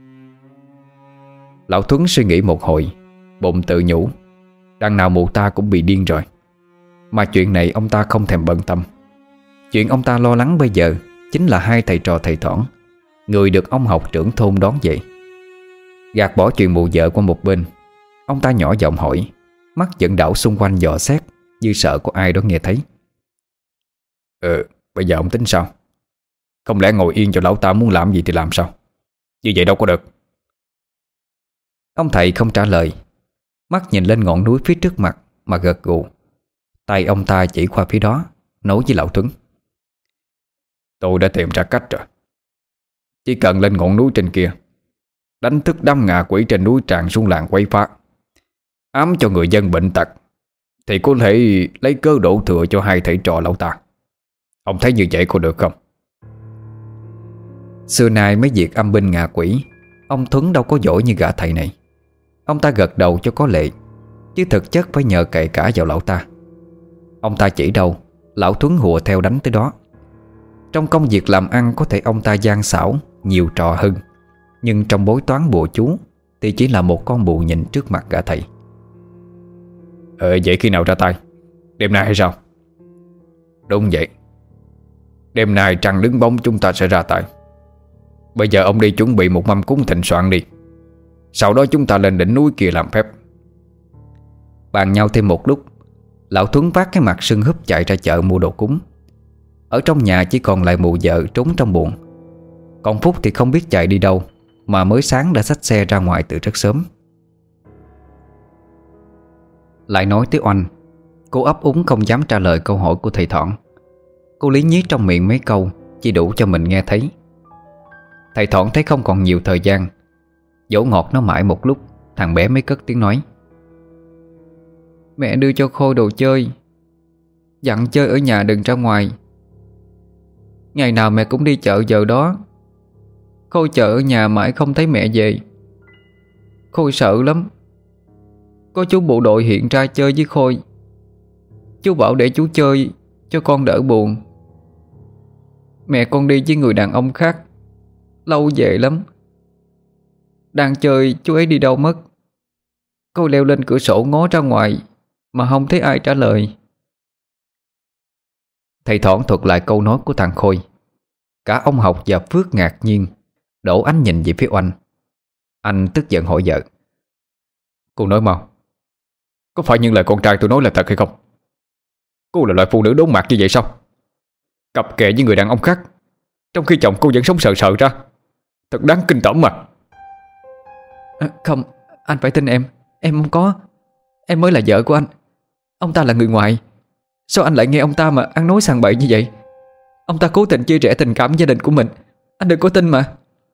Lão Thuấn suy nghĩ một hồi, bụng tự nhủ: đằng nào mụ ta cũng bị điên rồi. Mà chuyện này ông ta không thèm bận tâm. Chuyện ông ta lo lắng bây giờ chính là hai thầy trò thầy Thoảng, người được ông học trưởng thôn đón về. Gạt bỏ chuyện mụ vợ qua một bên, ông ta nhỏ giọng hỏi, mắt vẫn đảo xung quanh dò xét, như sợ có ai đó nghe thấy: Ừ, bây giờ ông tính sao? Không lẽ ngồi yên cho lão ta muốn làm gì thì làm sao? Như vậy đâu có được. Ông thầy không trả lời, mắt nhìn lên ngọn núi phía trước mặt mà gật gù. Tay ông ta chỉ qua phía đó, nói với lão Tuấn: Tôi đã tìm ra cách rồi. Chỉ cần lên ngọn núi trên kia, đánh thức đám ngạ quỷ trên núi tràn xuống làng quấy phá, ám cho người dân bệnh tật, thì có thể lấy cớ đổ thừa cho hai thầy trò lão ta. Ông thấy như vậy có được không? Xưa nay mấy việc âm binh ngạ quỷ, ông Tuấn đâu có giỏi như gã thầy này. Ông ta gật đầu cho có lệ, chứ thực chất phải nhờ cậy cả vào lão ta. Ông ta chỉ đâu, lão Tuấn hùa theo đánh tới đó. Trong công việc làm ăn có thể ông ta gian xảo, nhiều trò hơn, nhưng trong bói toán bùa chú thì chỉ là một con bù nhìn trước mặt gã thầy. Ờ vậy khi nào ra tay? Đêm nay hay sao? Đúng vậy. Đêm nay trăng đứng bóng chúng ta sẽ ra tay. Bây giờ ông đi chuẩn bị một mâm cúng thịnh soạn đi. Sau đó chúng ta lên đỉnh núi kia làm phép. Bàn nhau thêm một lúc, lão Tuấn vác cái mặt sưng húp chạy ra chợ mua đồ cúng. Ở trong nhà chỉ còn lại mụ vợ trốn trong buồng. Còn Phúc thì không biết chạy đi đâu, mà mới sáng đã xách xe ra ngoài từ rất sớm. Lại nói tới Oanh, cô ấp úng không dám trả lời câu hỏi của thầy Thoảng. Cô lý nhí trong miệng mấy câu chỉ đủ cho mình nghe thấy. Thầy Thoảng thấy không còn nhiều thời gian, dỗ ngọt nó mãi một lúc, thằng bé mới cất tiếng nói: Mẹ đưa cho Khôi đồ chơi, dặn chơi ở nhà đừng ra ngoài. Ngày nào mẹ cũng đi chợ giờ đó. Khôi chờ ở nhà mãi không thấy mẹ về. Khôi sợ lắm. Có chú bộ đội hiện ra chơi với Khôi. Chú bảo để chú chơi cho con đỡ buồn. Mẹ con đi với người đàn ông khác, lâu về lắm. Đang chơi chú ấy đi đâu mất. Khôi leo lên cửa sổ ngó ra ngoài mà không thấy ai trả lời. Thầy Thoảng thuật lại câu nói của thằng Khôi. Cả ông Học và Phước ngạc nhiên, đổ ánh nhìn về phía Oanh. Anh tức giận hỏi vợ: Cô nói mau, có phải những lời con trai tôi nói là thật hay không? Cô là loại phụ nữ đốn mặt như vậy sao? Cặp kè với người đàn ông khác, trong khi chồng cô vẫn sống sợ sợ ra. Thật đáng kinh tởm mà. À, không, anh phải tin em. Em không có. Em mới là vợ của anh. Ông ta là người ngoài. Sao anh lại nghe ông ta mà ăn nói sằng bậy như vậy? Ông ta cố tình chia rẽ tình cảm gia đình của mình. Anh đừng có tin mà.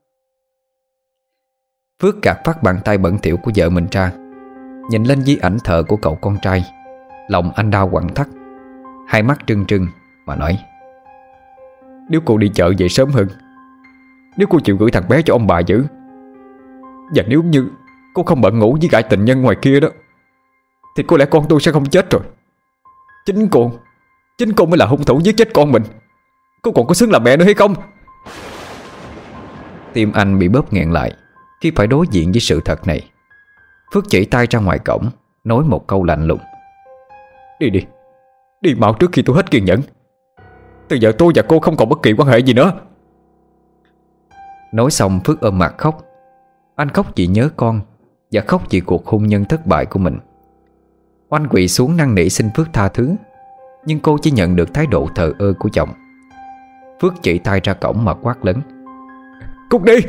Phước gạt phát bàn tay bẩn thỉu của vợ mình ra, nhìn lên di ảnh thờ của cậu con trai. Lòng anh đau quặn thắt, hai mắt trừng trừng mà nói: Nếu cô đi chợ về sớm hơn, nếu cô chịu gửi thằng bé cho ông bà giữ, và nếu như cô không bận ngủ với gã tình nhân ngoài kia đó, thì có lẽ con tôi sẽ không chết rồi. Chính cô Chính cô mới là hung thủ giết chết con mình. Cô còn có xứng làm mẹ nữa hay không? Tim anh bị bóp nghẹn lại khi phải đối diện với sự thật này. Phước chỉ tay ra ngoài cổng, nói một câu lạnh lùng: Đi đi, đi mau trước khi tôi hết kiên nhẫn. Từ giờ tôi và cô không còn bất kỳ quan hệ gì nữa. Nói xong Phước ôm mặt khóc. Anh khóc vì nhớ con, và khóc vì cuộc hôn nhân thất bại của mình. Oanh quỳ xuống năn nỉ xin Phước tha thứ, nhưng cô chỉ nhận được thái độ thờ ơ của chồng. Phước chỉ tay ra cổng mà quát lớn: Cút đi!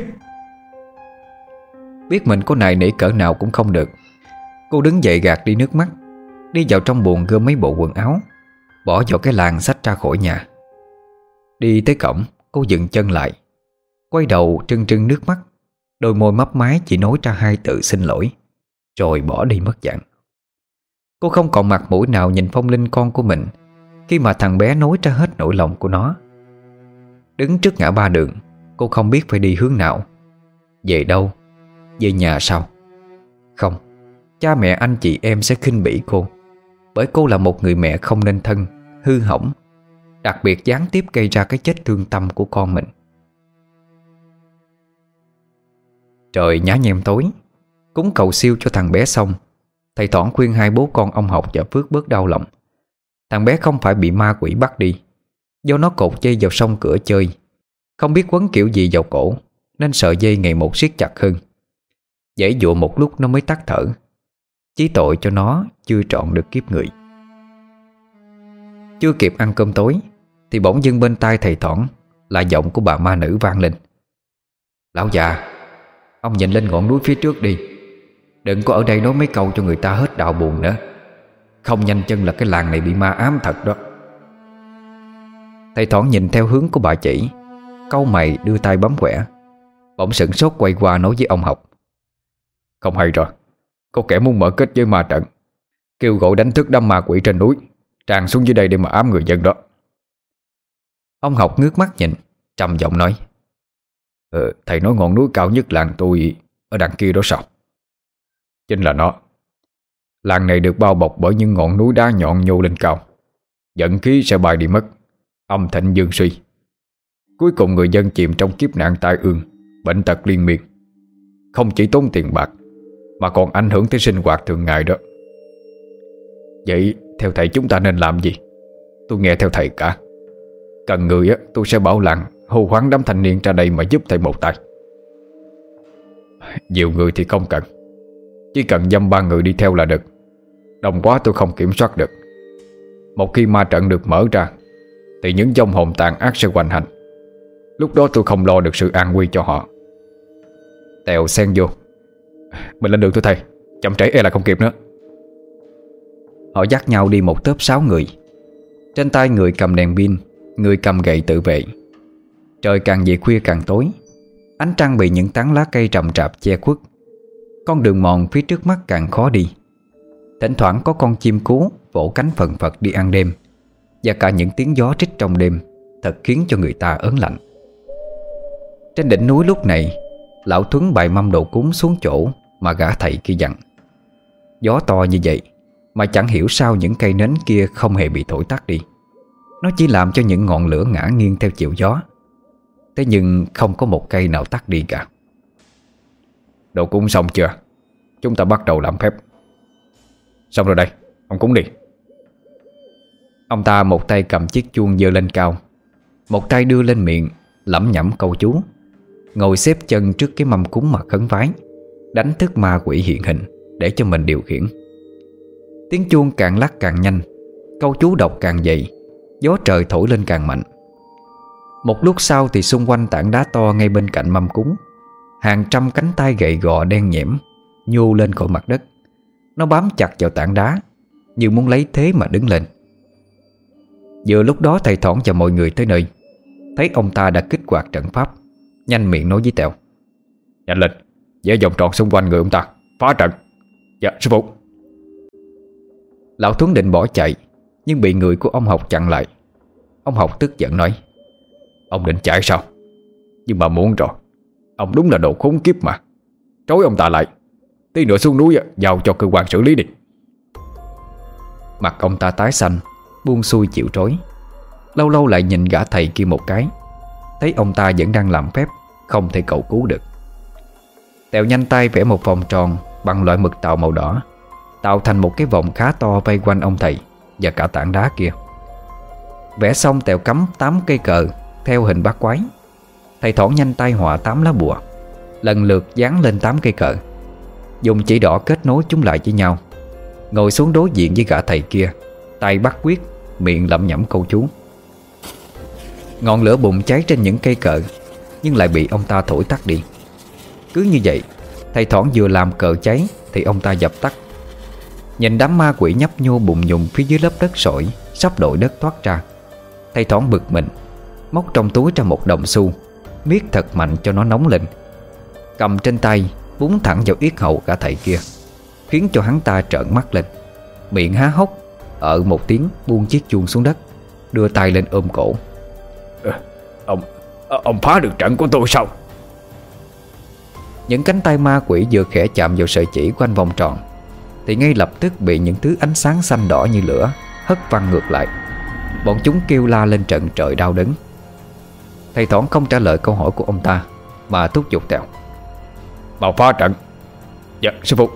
Biết mình có nài nỉ cỡ nào cũng không được, cô đứng dậy gạt đi nước mắt, đi vào trong buồng gom mấy bộ quần áo, bỏ vào cái làng xách ra khỏi nhà. Đi tới cổng, cô dừng chân lại, quay đầu trưng trưng nước mắt, đôi môi mấp máy chỉ nói ra hai từ xin lỗi, rồi bỏ đi mất dạng. Cô không còn mặt mũi nào nhìn Phong Linh con của mình khi mà thằng bé nói ra hết nỗi lòng của nó. Đứng trước ngã ba đường, cô không biết phải đi hướng nào. Về đâu? Về nhà sao? Không, cha mẹ anh chị em sẽ khinh bỉ cô, bởi cô là một người mẹ không nên thân, hư hỏng, đặc biệt gián tiếp gây ra cái chết thương tâm của con mình. Trời nhá nhem tối, cúng cầu siêu cho thằng bé xong, thầy Thoảng khuyên hai bố con ông Học và Phước bớt đau lòng. Thằng bé không phải bị ma quỷ bắt đi, do nó cột dây vào song cửa chơi, không biết quấn kiểu gì vào cổ, nên sợi dây ngày một siết chặt hơn. Giãy dụa một lúc nó mới tắt thở. Chí tội cho nó chưa trọn được kiếp người. Chưa kịp ăn cơm tối thì bỗng dưng bên tai thầy Thoảng là giọng của bà ma nữ vang lên: Lão già, ông nhìn lên ngọn núi phía trước đi, đừng có ở đây nói mấy câu cho người ta hết đạo buồn nữa. Không nhanh chân là cái làng này bị ma ám thật đó. Thầy Thoảng nhìn theo hướng của bà chỉ, cau mày đưa tay bấm quẻ, bỗng sửng sốt quay qua nói với ông Học: Không hay rồi, có kẻ muốn mở kết với ma trận, kêu gọi đánh thức đám ma quỷ trên núi tràn xuống dưới đây để mà ám người dân đó. Ông Học ngước mắt nhìn, trầm giọng nói: ờ, Thầy nói ngọn núi cao nhất làng tôi ở đằng kia đó sao? Chính là nó. Làng này được bao bọc bởi những ngọn núi đá nhọn nhô lên cao, dẫn khí sẽ bay đi mất, âm thịnh dương suy. Cuối cùng người dân chìm trong kiếp nạn tai ương, bệnh tật liên miên. Không chỉ tốn tiền bạc mà còn ảnh hưởng tới sinh hoạt thường ngày đó. Vậy theo thầy chúng ta nên làm gì? Tôi nghe theo thầy cả. Cần người á, tôi sẽ bảo làng hô hoán đám thanh niên ra đây mà giúp thầy một tay. Nhiều người thì không cần, chỉ cần dăm ba người đi theo là được. Đông quá tôi không kiểm soát được. Một khi ma trận được mở ra thì những vong hồn tàn ác sẽ hoành hành. Lúc đó tôi không lo được sự an nguy cho họ. Tèo xen vô: Mình lên đường thôi thầy, chậm trễ e là không kịp nữa. Họ dắt nhau đi một tốp sáu người. Trên tay người cầm đèn pin, người cầm gậy tự vệ. Trời càng về khuya càng tối, ánh trăng bị những tán lá cây rậm rạp che khuất. Con đường mòn phía trước mắt càng khó đi. Thỉnh thoảng có con chim cú vỗ cánh phần phật đi ăn đêm, và cả những tiếng gió rít trong đêm thật khiến cho người ta ớn lạnh. Trên đỉnh núi lúc này, lão Thuấn bày mâm đồ cúng xuống chỗ mà gã thầy kia dặn. Gió to như vậy mà chẳng hiểu sao những cây nến kia không hề bị thổi tắt đi. Nó chỉ làm cho những ngọn lửa ngả nghiêng theo chiều gió. Thế nhưng không có một cây nào tắt đi cả. Đồ cúng xong chưa? Chúng ta bắt đầu làm phép. Xong rồi đây, ông cúng đi. Ông ta một tay cầm chiếc chuông giơ lên cao, một tay đưa lên miệng lẩm nhẩm câu chú, ngồi xếp chân trước cái mâm cúng mà khấn vái, đánh thức ma quỷ hiện hình để cho mình điều khiển. Tiếng chuông càng lắc càng nhanh, câu chú đọc càng dày, gió trời thổi lên càng mạnh. Một lúc sau thì xung quanh tảng đá to ngay bên cạnh mâm cúng, hàng trăm cánh tay gậy gò đen nhẽm nhô lên khỏi mặt đất. Nó bám chặt vào tảng đá như muốn lấy thế mà đứng lên. Vừa lúc đó thầy Thoảng và mọi người tới nơi, thấy ông ta đã kích hoạt trận pháp, nhanh miệng nói với Tèo: Nhanh lên, vẽ vòng tròn xung quanh người ông ta, phá trận. Dạ sư phụ. Lão Thuấn định bỏ chạy, nhưng bị người của ông Học chặn lại. Ông Học tức giận nói: Ông định chạy sao? Nhưng mà muốn rồi, ông đúng là đồ khốn kiếp mà. Trói ông ta lại, tí nữa xuống núi giao cho cơ quan xử lý đi. Mặt ông ta tái xanh, buông xuôi chịu trói. Lâu lâu lại nhìn gã thầy kia một cái, thấy ông ta vẫn đang làm phép, không thể cầu cứu được. Tèo nhanh tay vẽ một vòng tròn bằng loại mực tàu màu đỏ, tạo thành một cái vòng khá to vây quanh ông thầy và cả tảng đá kia. Vẽ xong Tèo cắm tám cây cờ theo hình bát quái. Thầy Thoảng nhanh tay họa tám lá bùa, lần lượt dán lên tám cây cờ. dùng chỉ đỏ kết nối chúng lại với nhau, ngồi xuống đối diện với gã thầy kia, tay bắt quyết, miệng lẩm nhẩm câu chú. Ngọn lửa bùng cháy trên những cây cờ, nhưng lại bị ông ta thổi tắt đi. Cứ như vậy, thầy thoảng vừa làm cờ cháy thì ông ta dập tắt. Nhìn đám ma quỷ nhấp nhô bùng nhùng phía dưới lớp đất sỏi sắp đội đất thoát ra, thầy thoảng bực mình, móc trong túi ra một đồng xu, miết thật mạnh cho nó nóng lên, cầm trên tay búng thẳng vào yết hầu cả thầy kia, khiến cho hắn ta trợn mắt lên, miệng há hốc, ở một tiếng buông chiếc chuông xuống đất, đưa tay lên ôm cổ. à, Ông Ông phá được trận của tôi sao? Những cánh tay ma quỷ vừa khẽ chạm vào sợi chỉ của anh vòng tròn thì ngay lập tức bị những thứ ánh sáng xanh đỏ như lửa hất văng ngược lại. Bọn chúng kêu la lên trận trời đau đớn. Thầy thoảng không trả lời câu hỏi của ông ta mà thúc giục Tèo: Mau phá trận. Dạ sư phụ.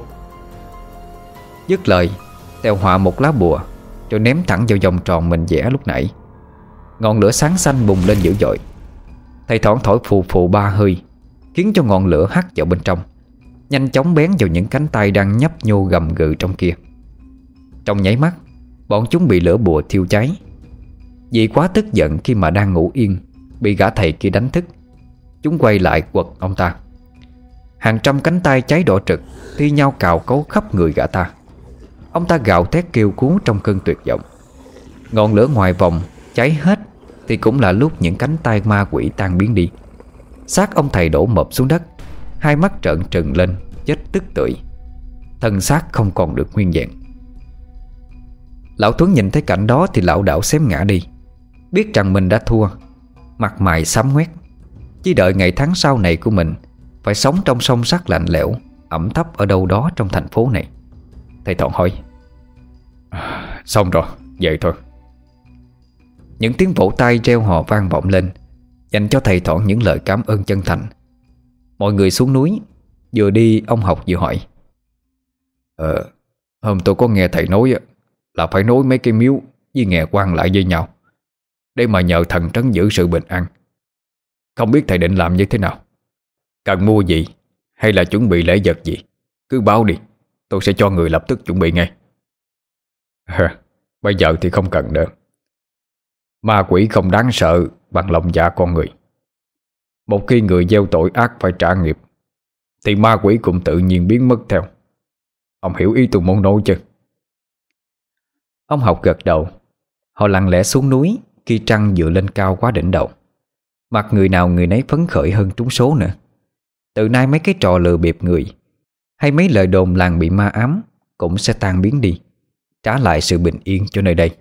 Dứt lời, Tèo họa một lá bùa rồi ném thẳng vào vòng tròn mình vẽ lúc nãy. Ngọn lửa sáng xanh bùng lên dữ dội. Thầy thoảng thổi phù phù ba hơi, khiến cho ngọn lửa hắt vào bên trong, nhanh chóng bén vào những cánh tay đang nhấp nhô gầm gừ trong kia. Trong nháy mắt, bọn chúng bị lửa bùa thiêu cháy. Vì quá tức giận khi mà đang ngủ yên bị gã thầy kia đánh thức, chúng quay lại quật ông ta. Hàng trăm cánh tay cháy đỏ trực thi nhau cào cấu khắp người gã ta. Ông ta gào thét kêu cứu trong cơn tuyệt vọng. Ngọn lửa ngoài vòng cháy hết thì cũng là lúc những cánh tay ma quỷ tan biến đi. Xác ông thầy đổ mập xuống đất, hai mắt trợn trừng lên, chết tức tưởi, thân xác không còn được nguyên vẹn. Lão Tuấn nhìn thấy cảnh đó thì lão đảo xém ngã đi, biết rằng mình đã thua, mặt mày xám ngoét, chỉ đợi ngày tháng sau này của mình phải sống trong song sắt lạnh lẽo, ẩm thấp ở đâu đó trong thành phố này. Thầy Thọn hỏi: Xong rồi, vậy thôi. Những tiếng vỗ tay reo hò vang vọng lên, dành cho thầy Thọn những lời cảm ơn chân thành. Mọi người xuống núi. Vừa đi ông Học vừa hỏi: Ờ, hôm tôi có nghe thầy nói là phải nối mấy cái miếu với nghè quan lại với nhau để mà nhờ thần trấn giữ sự bình an. Không biết thầy định làm như thế nào? Cần mua gì hay là chuẩn bị lễ vật gì, cứ báo đi, tôi sẽ cho người lập tức chuẩn bị ngay. À, bây giờ thì không cần nữa. Ma quỷ không đáng sợ bằng lòng dạ con người. Một khi người gieo tội ác phải trả nghiệp thì ma quỷ cũng tự nhiên biến mất theo. Ông hiểu ý tôi muốn nói chứ? Ông Học gật đầu. Họ lặng lẽ xuống núi khi trăng dựa lên cao quá đỉnh đầu. Mặt người nào người nấy phấn khởi hơn trúng số nữa. Từ nay mấy cái trò lừa bịp người hay mấy lời đồn làng bị ma ám cũng sẽ tan biến đi, trả lại sự bình yên cho nơi đây.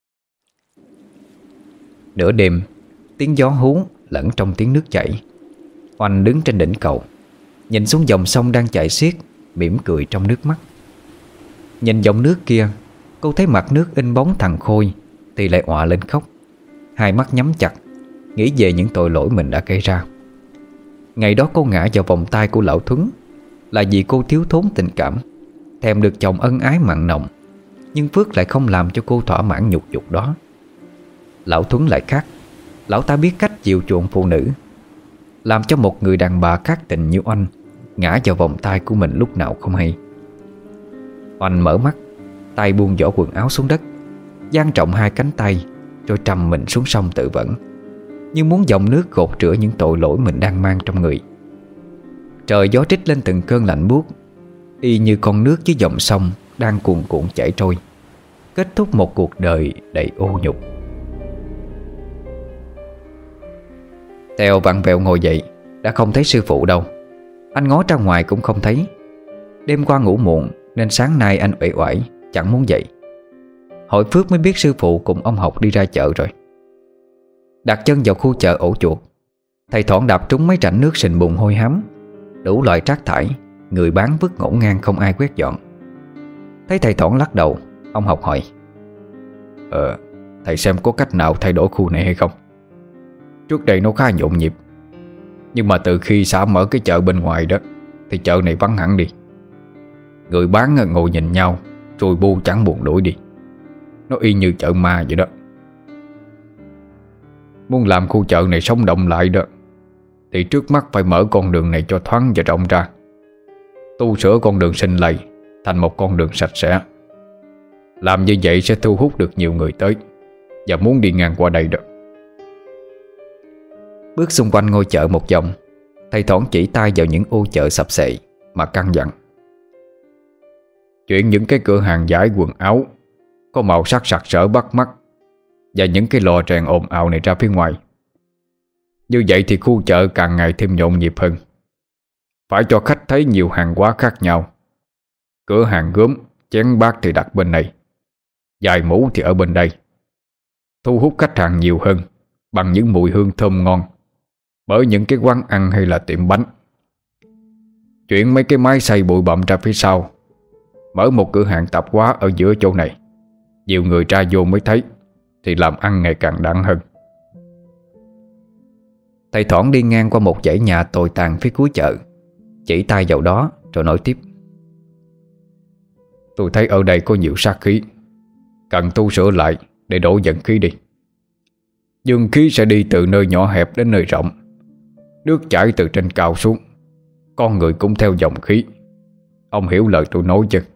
Nửa đêm, tiếng gió hú lẫn trong tiếng nước chảy. Oanh đứng trên đỉnh cầu, nhìn xuống dòng sông đang chảy xiết, mỉm cười trong nước mắt. Nhìn dòng nước kia, cô thấy mặt nước in bóng thằng Khôi thì lại òa lên khóc, hai mắt nhắm chặt, nghĩ về những tội lỗi mình đã gây ra. Ngày đó cô ngã vào vòng tay của lão Thuấn là vì cô thiếu thốn tình cảm, thèm được chồng ân ái mặn nồng. Nhưng Phước lại không làm cho cô thỏa mãn nhục dục đó. Lão Thuấn lại khác. Lão ta biết cách chiều chuộng phụ nữ, làm cho một người đàn bà khác tình như Oanh ngã vào vòng tay của mình lúc nào không hay. Oanh mở mắt, tay buông vỏ quần áo xuống đất, dang trọng hai cánh tay, rồi trầm mình xuống sông tự vẫn, như muốn dòng nước gột rửa những tội lỗi mình đang mang trong người. Trời gió trích lên từng cơn lạnh buốt, y như con nước dưới dòng sông đang cuồn cuộn chảy trôi, kết thúc một cuộc đời đầy ô nhục. Tèo vặn vẹo ngồi dậy, đã không thấy sư phụ đâu. Anh ngó ra ngoài cũng không thấy. Đêm qua ngủ muộn nên sáng nay anh uể oải chẳng muốn dậy. Hỏi Phước mới biết sư phụ cùng ông Học đi ra chợ rồi. Đặt chân vào khu chợ ổ chuột, thầy Thọn đạp trúng mấy rãnh nước sình bùn hôi hám, đủ loại rác thải, người bán vứt ngổn ngang không ai quét dọn. Thấy thầy Thọn lắc đầu, ông Học hỏi: Ờ, thầy xem có cách nào thay đổi khu này hay không? Trước đây nó khá nhộn nhịp, nhưng mà từ khi xã mở cái chợ bên ngoài đó thì chợ này vắng hẳn đi. Người bán ngồi nhìn nhau rồi bu chẳng buồn đuổi đi. Nó y như chợ ma vậy đó. Muốn làm khu chợ này sống động lại đó thì trước mắt phải mở con đường này cho thoáng và rộng ra. tu sửa con đường sinh lầy thành một con đường sạch sẽ. Làm như vậy sẽ thu hút được nhiều người tới và muốn đi ngang qua đây đó. Bước xung quanh ngôi chợ một vòng, thầy thoảng chỉ tay vào những ô chợ sập xệ mà căn dặn: Chuyển những cái cửa hàng vải quần áo có màu sắc sặc sỡ bắt mắt và những cái lò rèn ồn ào này ra phía ngoài. Như vậy thì khu chợ càng ngày thêm nhộn nhịp hơn. Phải cho khách thấy nhiều hàng hóa khác nhau. Cửa hàng gốm, chén bát thì đặt bên này, dài mũ thì ở bên đây. Thu hút khách hàng nhiều hơn bằng những mùi hương thơm ngon bởi những cái quán ăn hay là tiệm bánh. Chuyển mấy cái máy xay bụi bặm ra phía sau, mở một cửa hàng tạp hóa ở giữa chỗ này. Nhiều người ra vô mới thấy, thì làm ăn ngày càng đặng hơn. Thầy thoảng đi ngang qua một dãy nhà tồi tàn phía cuối chợ, chỉ tay vào đó rồi nói tiếp: Tôi thấy ở đây có nhiều sát khí, cần tu sửa lại để đổ dẫn khí đi. Dương khí sẽ đi từ nơi nhỏ hẹp đến nơi rộng. Nước chảy từ trên cao xuống, con người cũng theo dòng khí. Ông hiểu lời tôi nói chứ?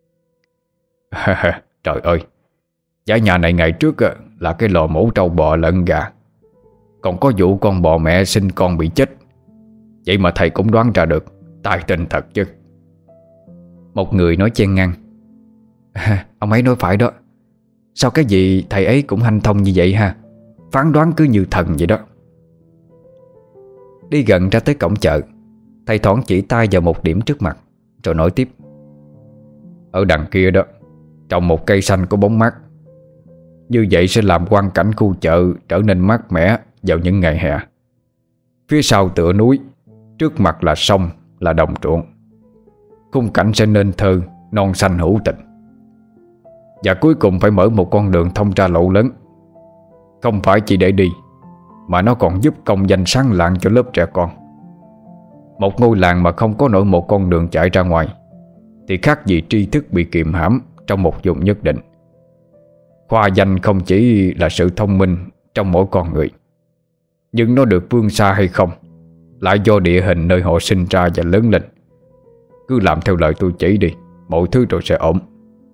Trời ơi, dãy nhà này ngày trước là cái lò mổ trâu bò lợn gà, còn có vụ con bò mẹ sinh con bị chết. Vậy mà thầy cũng đoán ra được, tài tình thật chứ. Một người nói chen ngang: à, ông ấy nói phải đó. Sao cái gì thầy ấy cũng hanh thông như vậy ha, phán đoán cứ như thần vậy đó. Đi gần ra tới cổng chợ, thầy thoảng chỉ tay vào một điểm trước mặt rồi nói tiếp: Ở đằng kia đó trồng một cây xanh có bóng mát. Như vậy sẽ làm quang cảnh khu chợ trở nên mát mẻ vào những ngày hè. Phía sau tựa núi, trước mặt là sông, là đồng ruộng. Khung cảnh sẽ nên thơ, non xanh hữu tình. Và cuối cùng phải mở một con đường thông ra lộ lớn. Không phải chỉ để đi, mà nó còn giúp công danh sáng lạng cho lớp trẻ con. Một ngôi làng mà không có nổi một con đường chạy ra ngoài thì khác gì tri thức bị kiềm hãm trong một vùng nhất định. Khoa danh không chỉ là sự thông minh trong mỗi con người, nhưng nó được vươn xa hay không lại do địa hình nơi họ sinh ra và lớn lên. Cứ làm theo lời tôi chỉ đi, mọi thứ rồi sẽ ổn.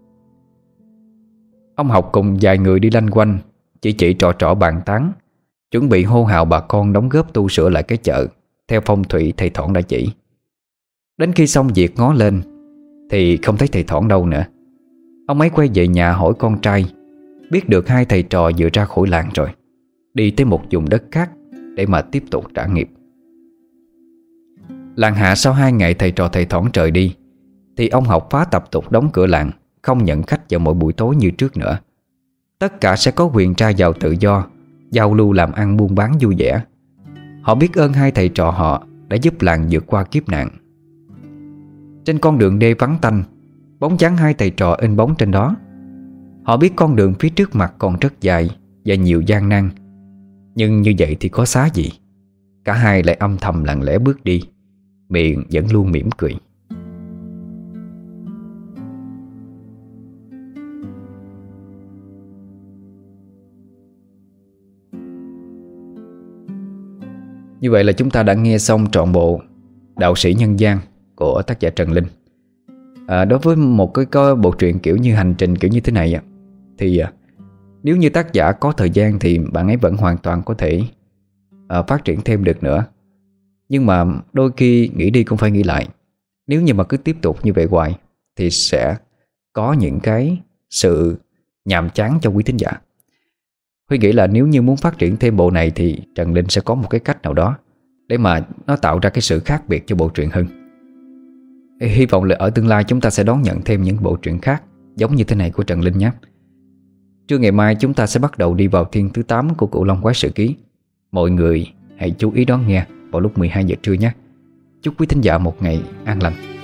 Ông Học cùng vài người đi lanh quanh, chỉ chỉ trò trò bàn tán, chuẩn bị hô hào bà con đóng góp tu sửa lại cái chợ theo phong thủy thầy Thoảng đã chỉ. Đến khi xong việc ngó lên thì không thấy thầy Thoảng đâu nữa. Ông ấy quay về nhà hỏi con trai, biết được hai thầy trò vừa ra khỏi làng rồi, đi tới một vùng đất khác để mà tiếp tục trả nghiệp. Làng hạ sau hai ngày thầy trò thầy Thoảng trời đi, thì ông Học phá tập tục đóng cửa làng, không nhận khách vào mỗi buổi tối như trước nữa. Tất cả sẽ có quyền ra vào tự do, giao lưu làm ăn buôn bán vui vẻ. Họ biết ơn hai thầy trò họ đã giúp làng vượt qua kiếp nạn. Trên con đường đê vắng tanh, bóng dáng hai thầy trò in bóng trên đó. Họ biết con đường phía trước mặt còn rất dài và nhiều gian nan, nhưng như vậy thì có xá gì. Cả hai lại âm thầm lặng lẽ bước đi, miệng vẫn luôn mỉm cười. Như vậy là chúng ta đã nghe xong trọn bộ Đạo Sĩ Nhân Gian của tác giả Trần Linh. à, Đối với một cái, cái bộ truyện kiểu như hành trình kiểu như thế này thì à, nếu như tác giả có thời gian thì bạn ấy vẫn hoàn toàn có thể à, phát triển thêm được nữa. Nhưng mà đôi khi nghĩ đi cũng phải nghĩ lại. Nếu như mà cứ tiếp tục như vậy hoài thì sẽ có những cái sự nhàm chán cho quý thính giả. Huy nghĩ là nếu như muốn phát triển thêm bộ này thì Trần Linh sẽ có một cái cách nào đó để mà nó tạo ra cái sự khác biệt cho bộ truyện hơn. Hy vọng là ở tương lai chúng ta sẽ đón nhận thêm những bộ truyện khác giống như thế này của Trần Linh nhé. Trưa ngày mai chúng ta sẽ bắt đầu đi vào thiên thứ tám của Cửu Long Quái Sự Ký. Mọi người hãy chú ý đón nghe vào lúc mười hai giờ trưa nhé. Chúc quý thính giả một ngày an lành.